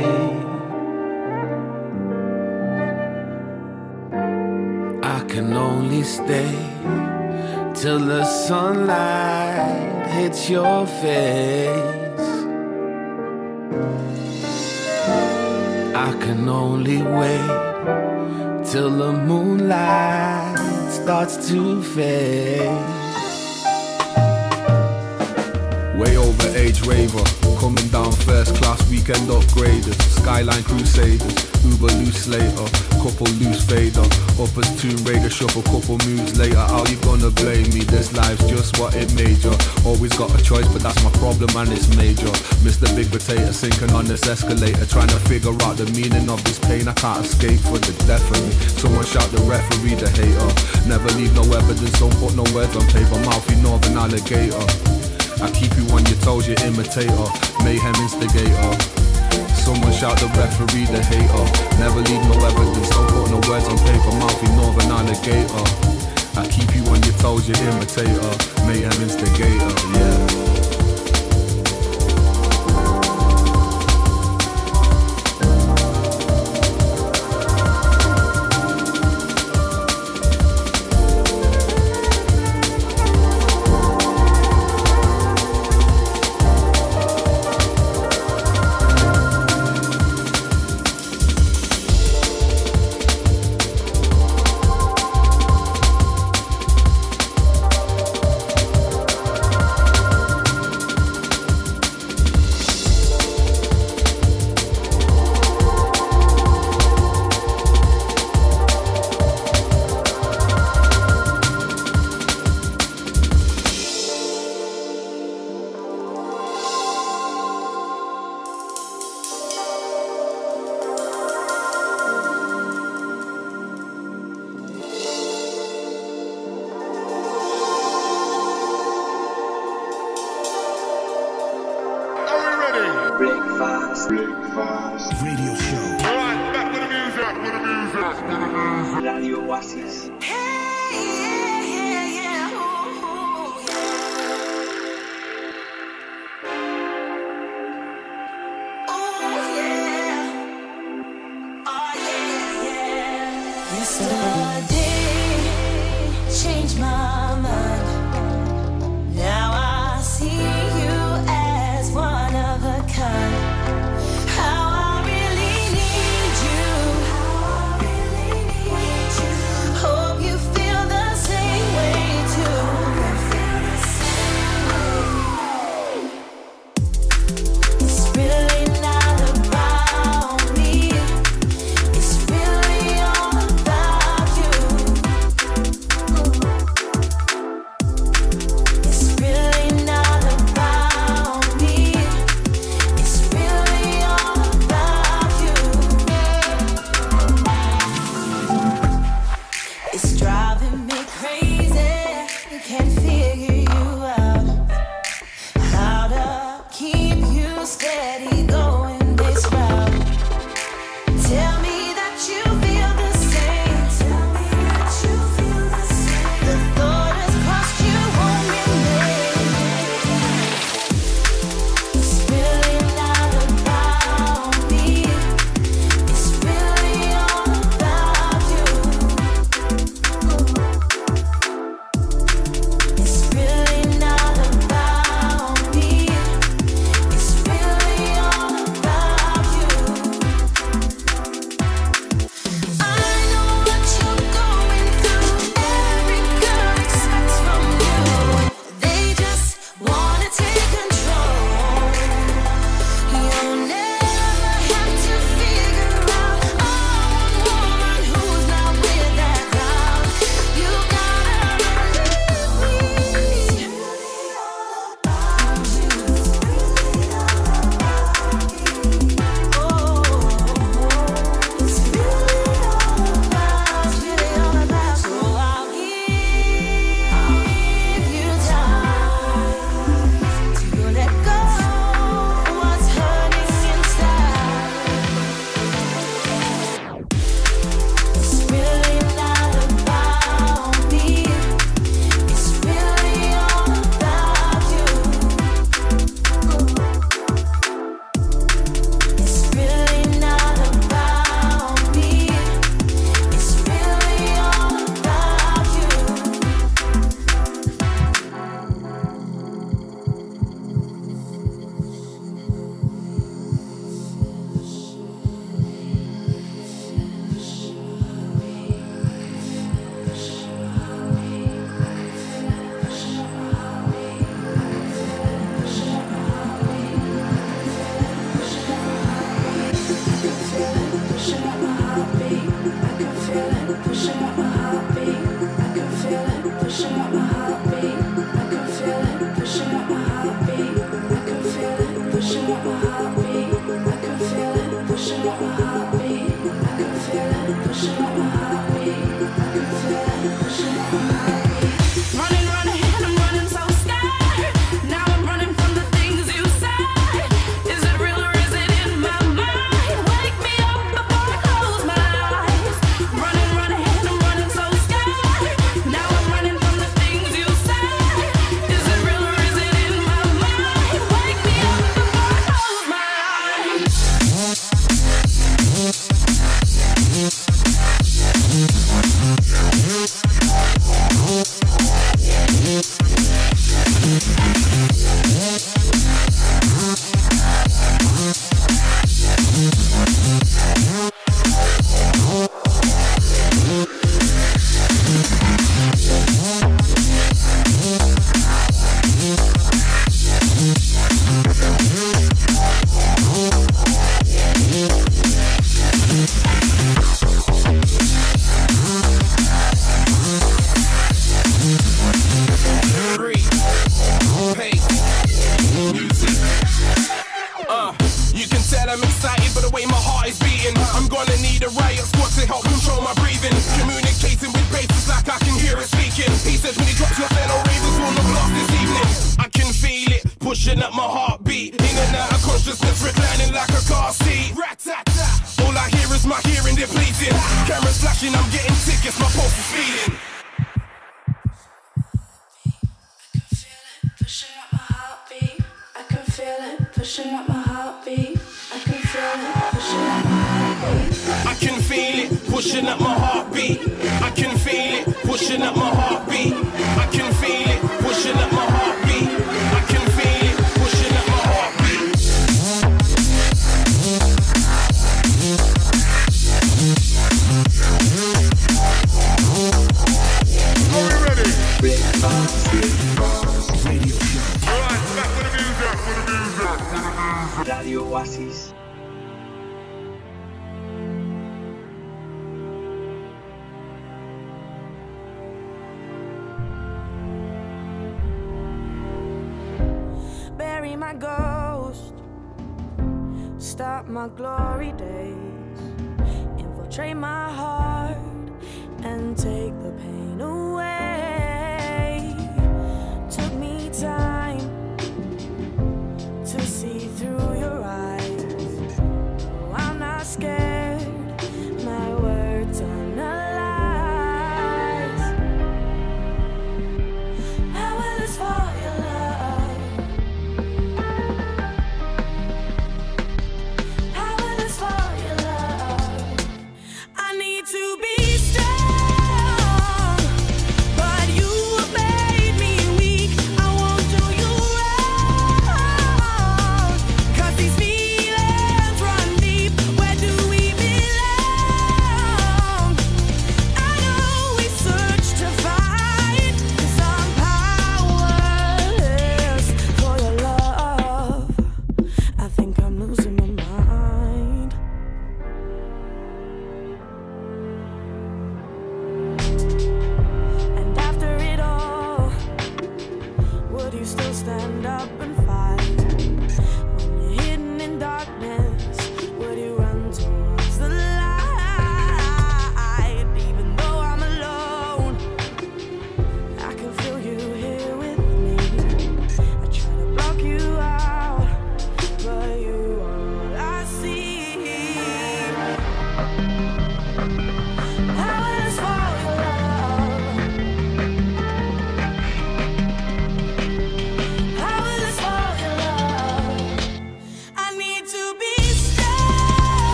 I can only stay till the sunlight hits your face. I can only wait till the moonlight starts to fade. Way over age raver, coming down first class weekend upgraders, Skyline Crusaders, Uber loose later, couple loose fader, uppers Tomb Raider, shuffle couple moves later. How you gonna blame me? This life's just what it made you. Always got a choice, but that's my problem and it's major. Mister Big Potato sinking on this escalator, trying to figure out the meaning of this pain. I can't escape for the death of me. Someone shout the referee, the hater. Never leave no evidence, don't put no words on paper. Mouthy northern alligator. I keep you on your toes, you imitator, mayhem instigator. Someone shout the referee, the hater. Never leave no evidence, don't put no words on paper. Mouthy northern alligator. I keep you on your toes, you imitator, mayhem instigator, yeah. Breakfast. Breakfast. Radio show. Alright, back with the music. Back with the music. Back with the music. Radio Oasis. Hey, yeah, yeah, yeah. Ooh, yeah. Oh, yeah. Oh, yeah, yeah. Yesterday changed my mind. Now I see you as one of a kind. How I really need you. How I really need you. Hope you feel the same way too. up my heartbeat. I can feel it pushing up my heartbeat. I can feel it pushing up my heartbeat. Running, running, and I'm running so scared. Now I'm running from the things you said. Is it real or is it in my mind? Wake me up before I close my eyes. Running, running, and I'm running so scared. Now I'm running from the things you said. Is it real or is it in my mind? Wake me up before I close my eyes. Uh, you can tell I'm excited by the way my heart is beating. I'm gonna need a riot squad to help control my breathing. Communicating with bases like I can hear it speaking. He says when he drops your fellow ravens will not blast this evening. I can feel it pushing up my heartbeat. In and out of consciousness, reclining like a car seat. Rat-tat-tat. All I hear is my hearing depleting. Cameras flashing, I'm getting tickets, my pulse is feeling. Pushing up my heartbeat. I can feel it pushing up my heartbeat. I can feel it pushing up my heartbeat. I can feel it pushing up my heartbeat. I can feel it pushing up my heartbeat. I can feel it pushing up my heartbeat. I can feel it pushing up my heartbeat. Are we ready? Radio Show. Alright, back with the music, with the music. Radio Oasis. Bury my ghost. Stop my glory days. Infiltrate my heart and take the pain away.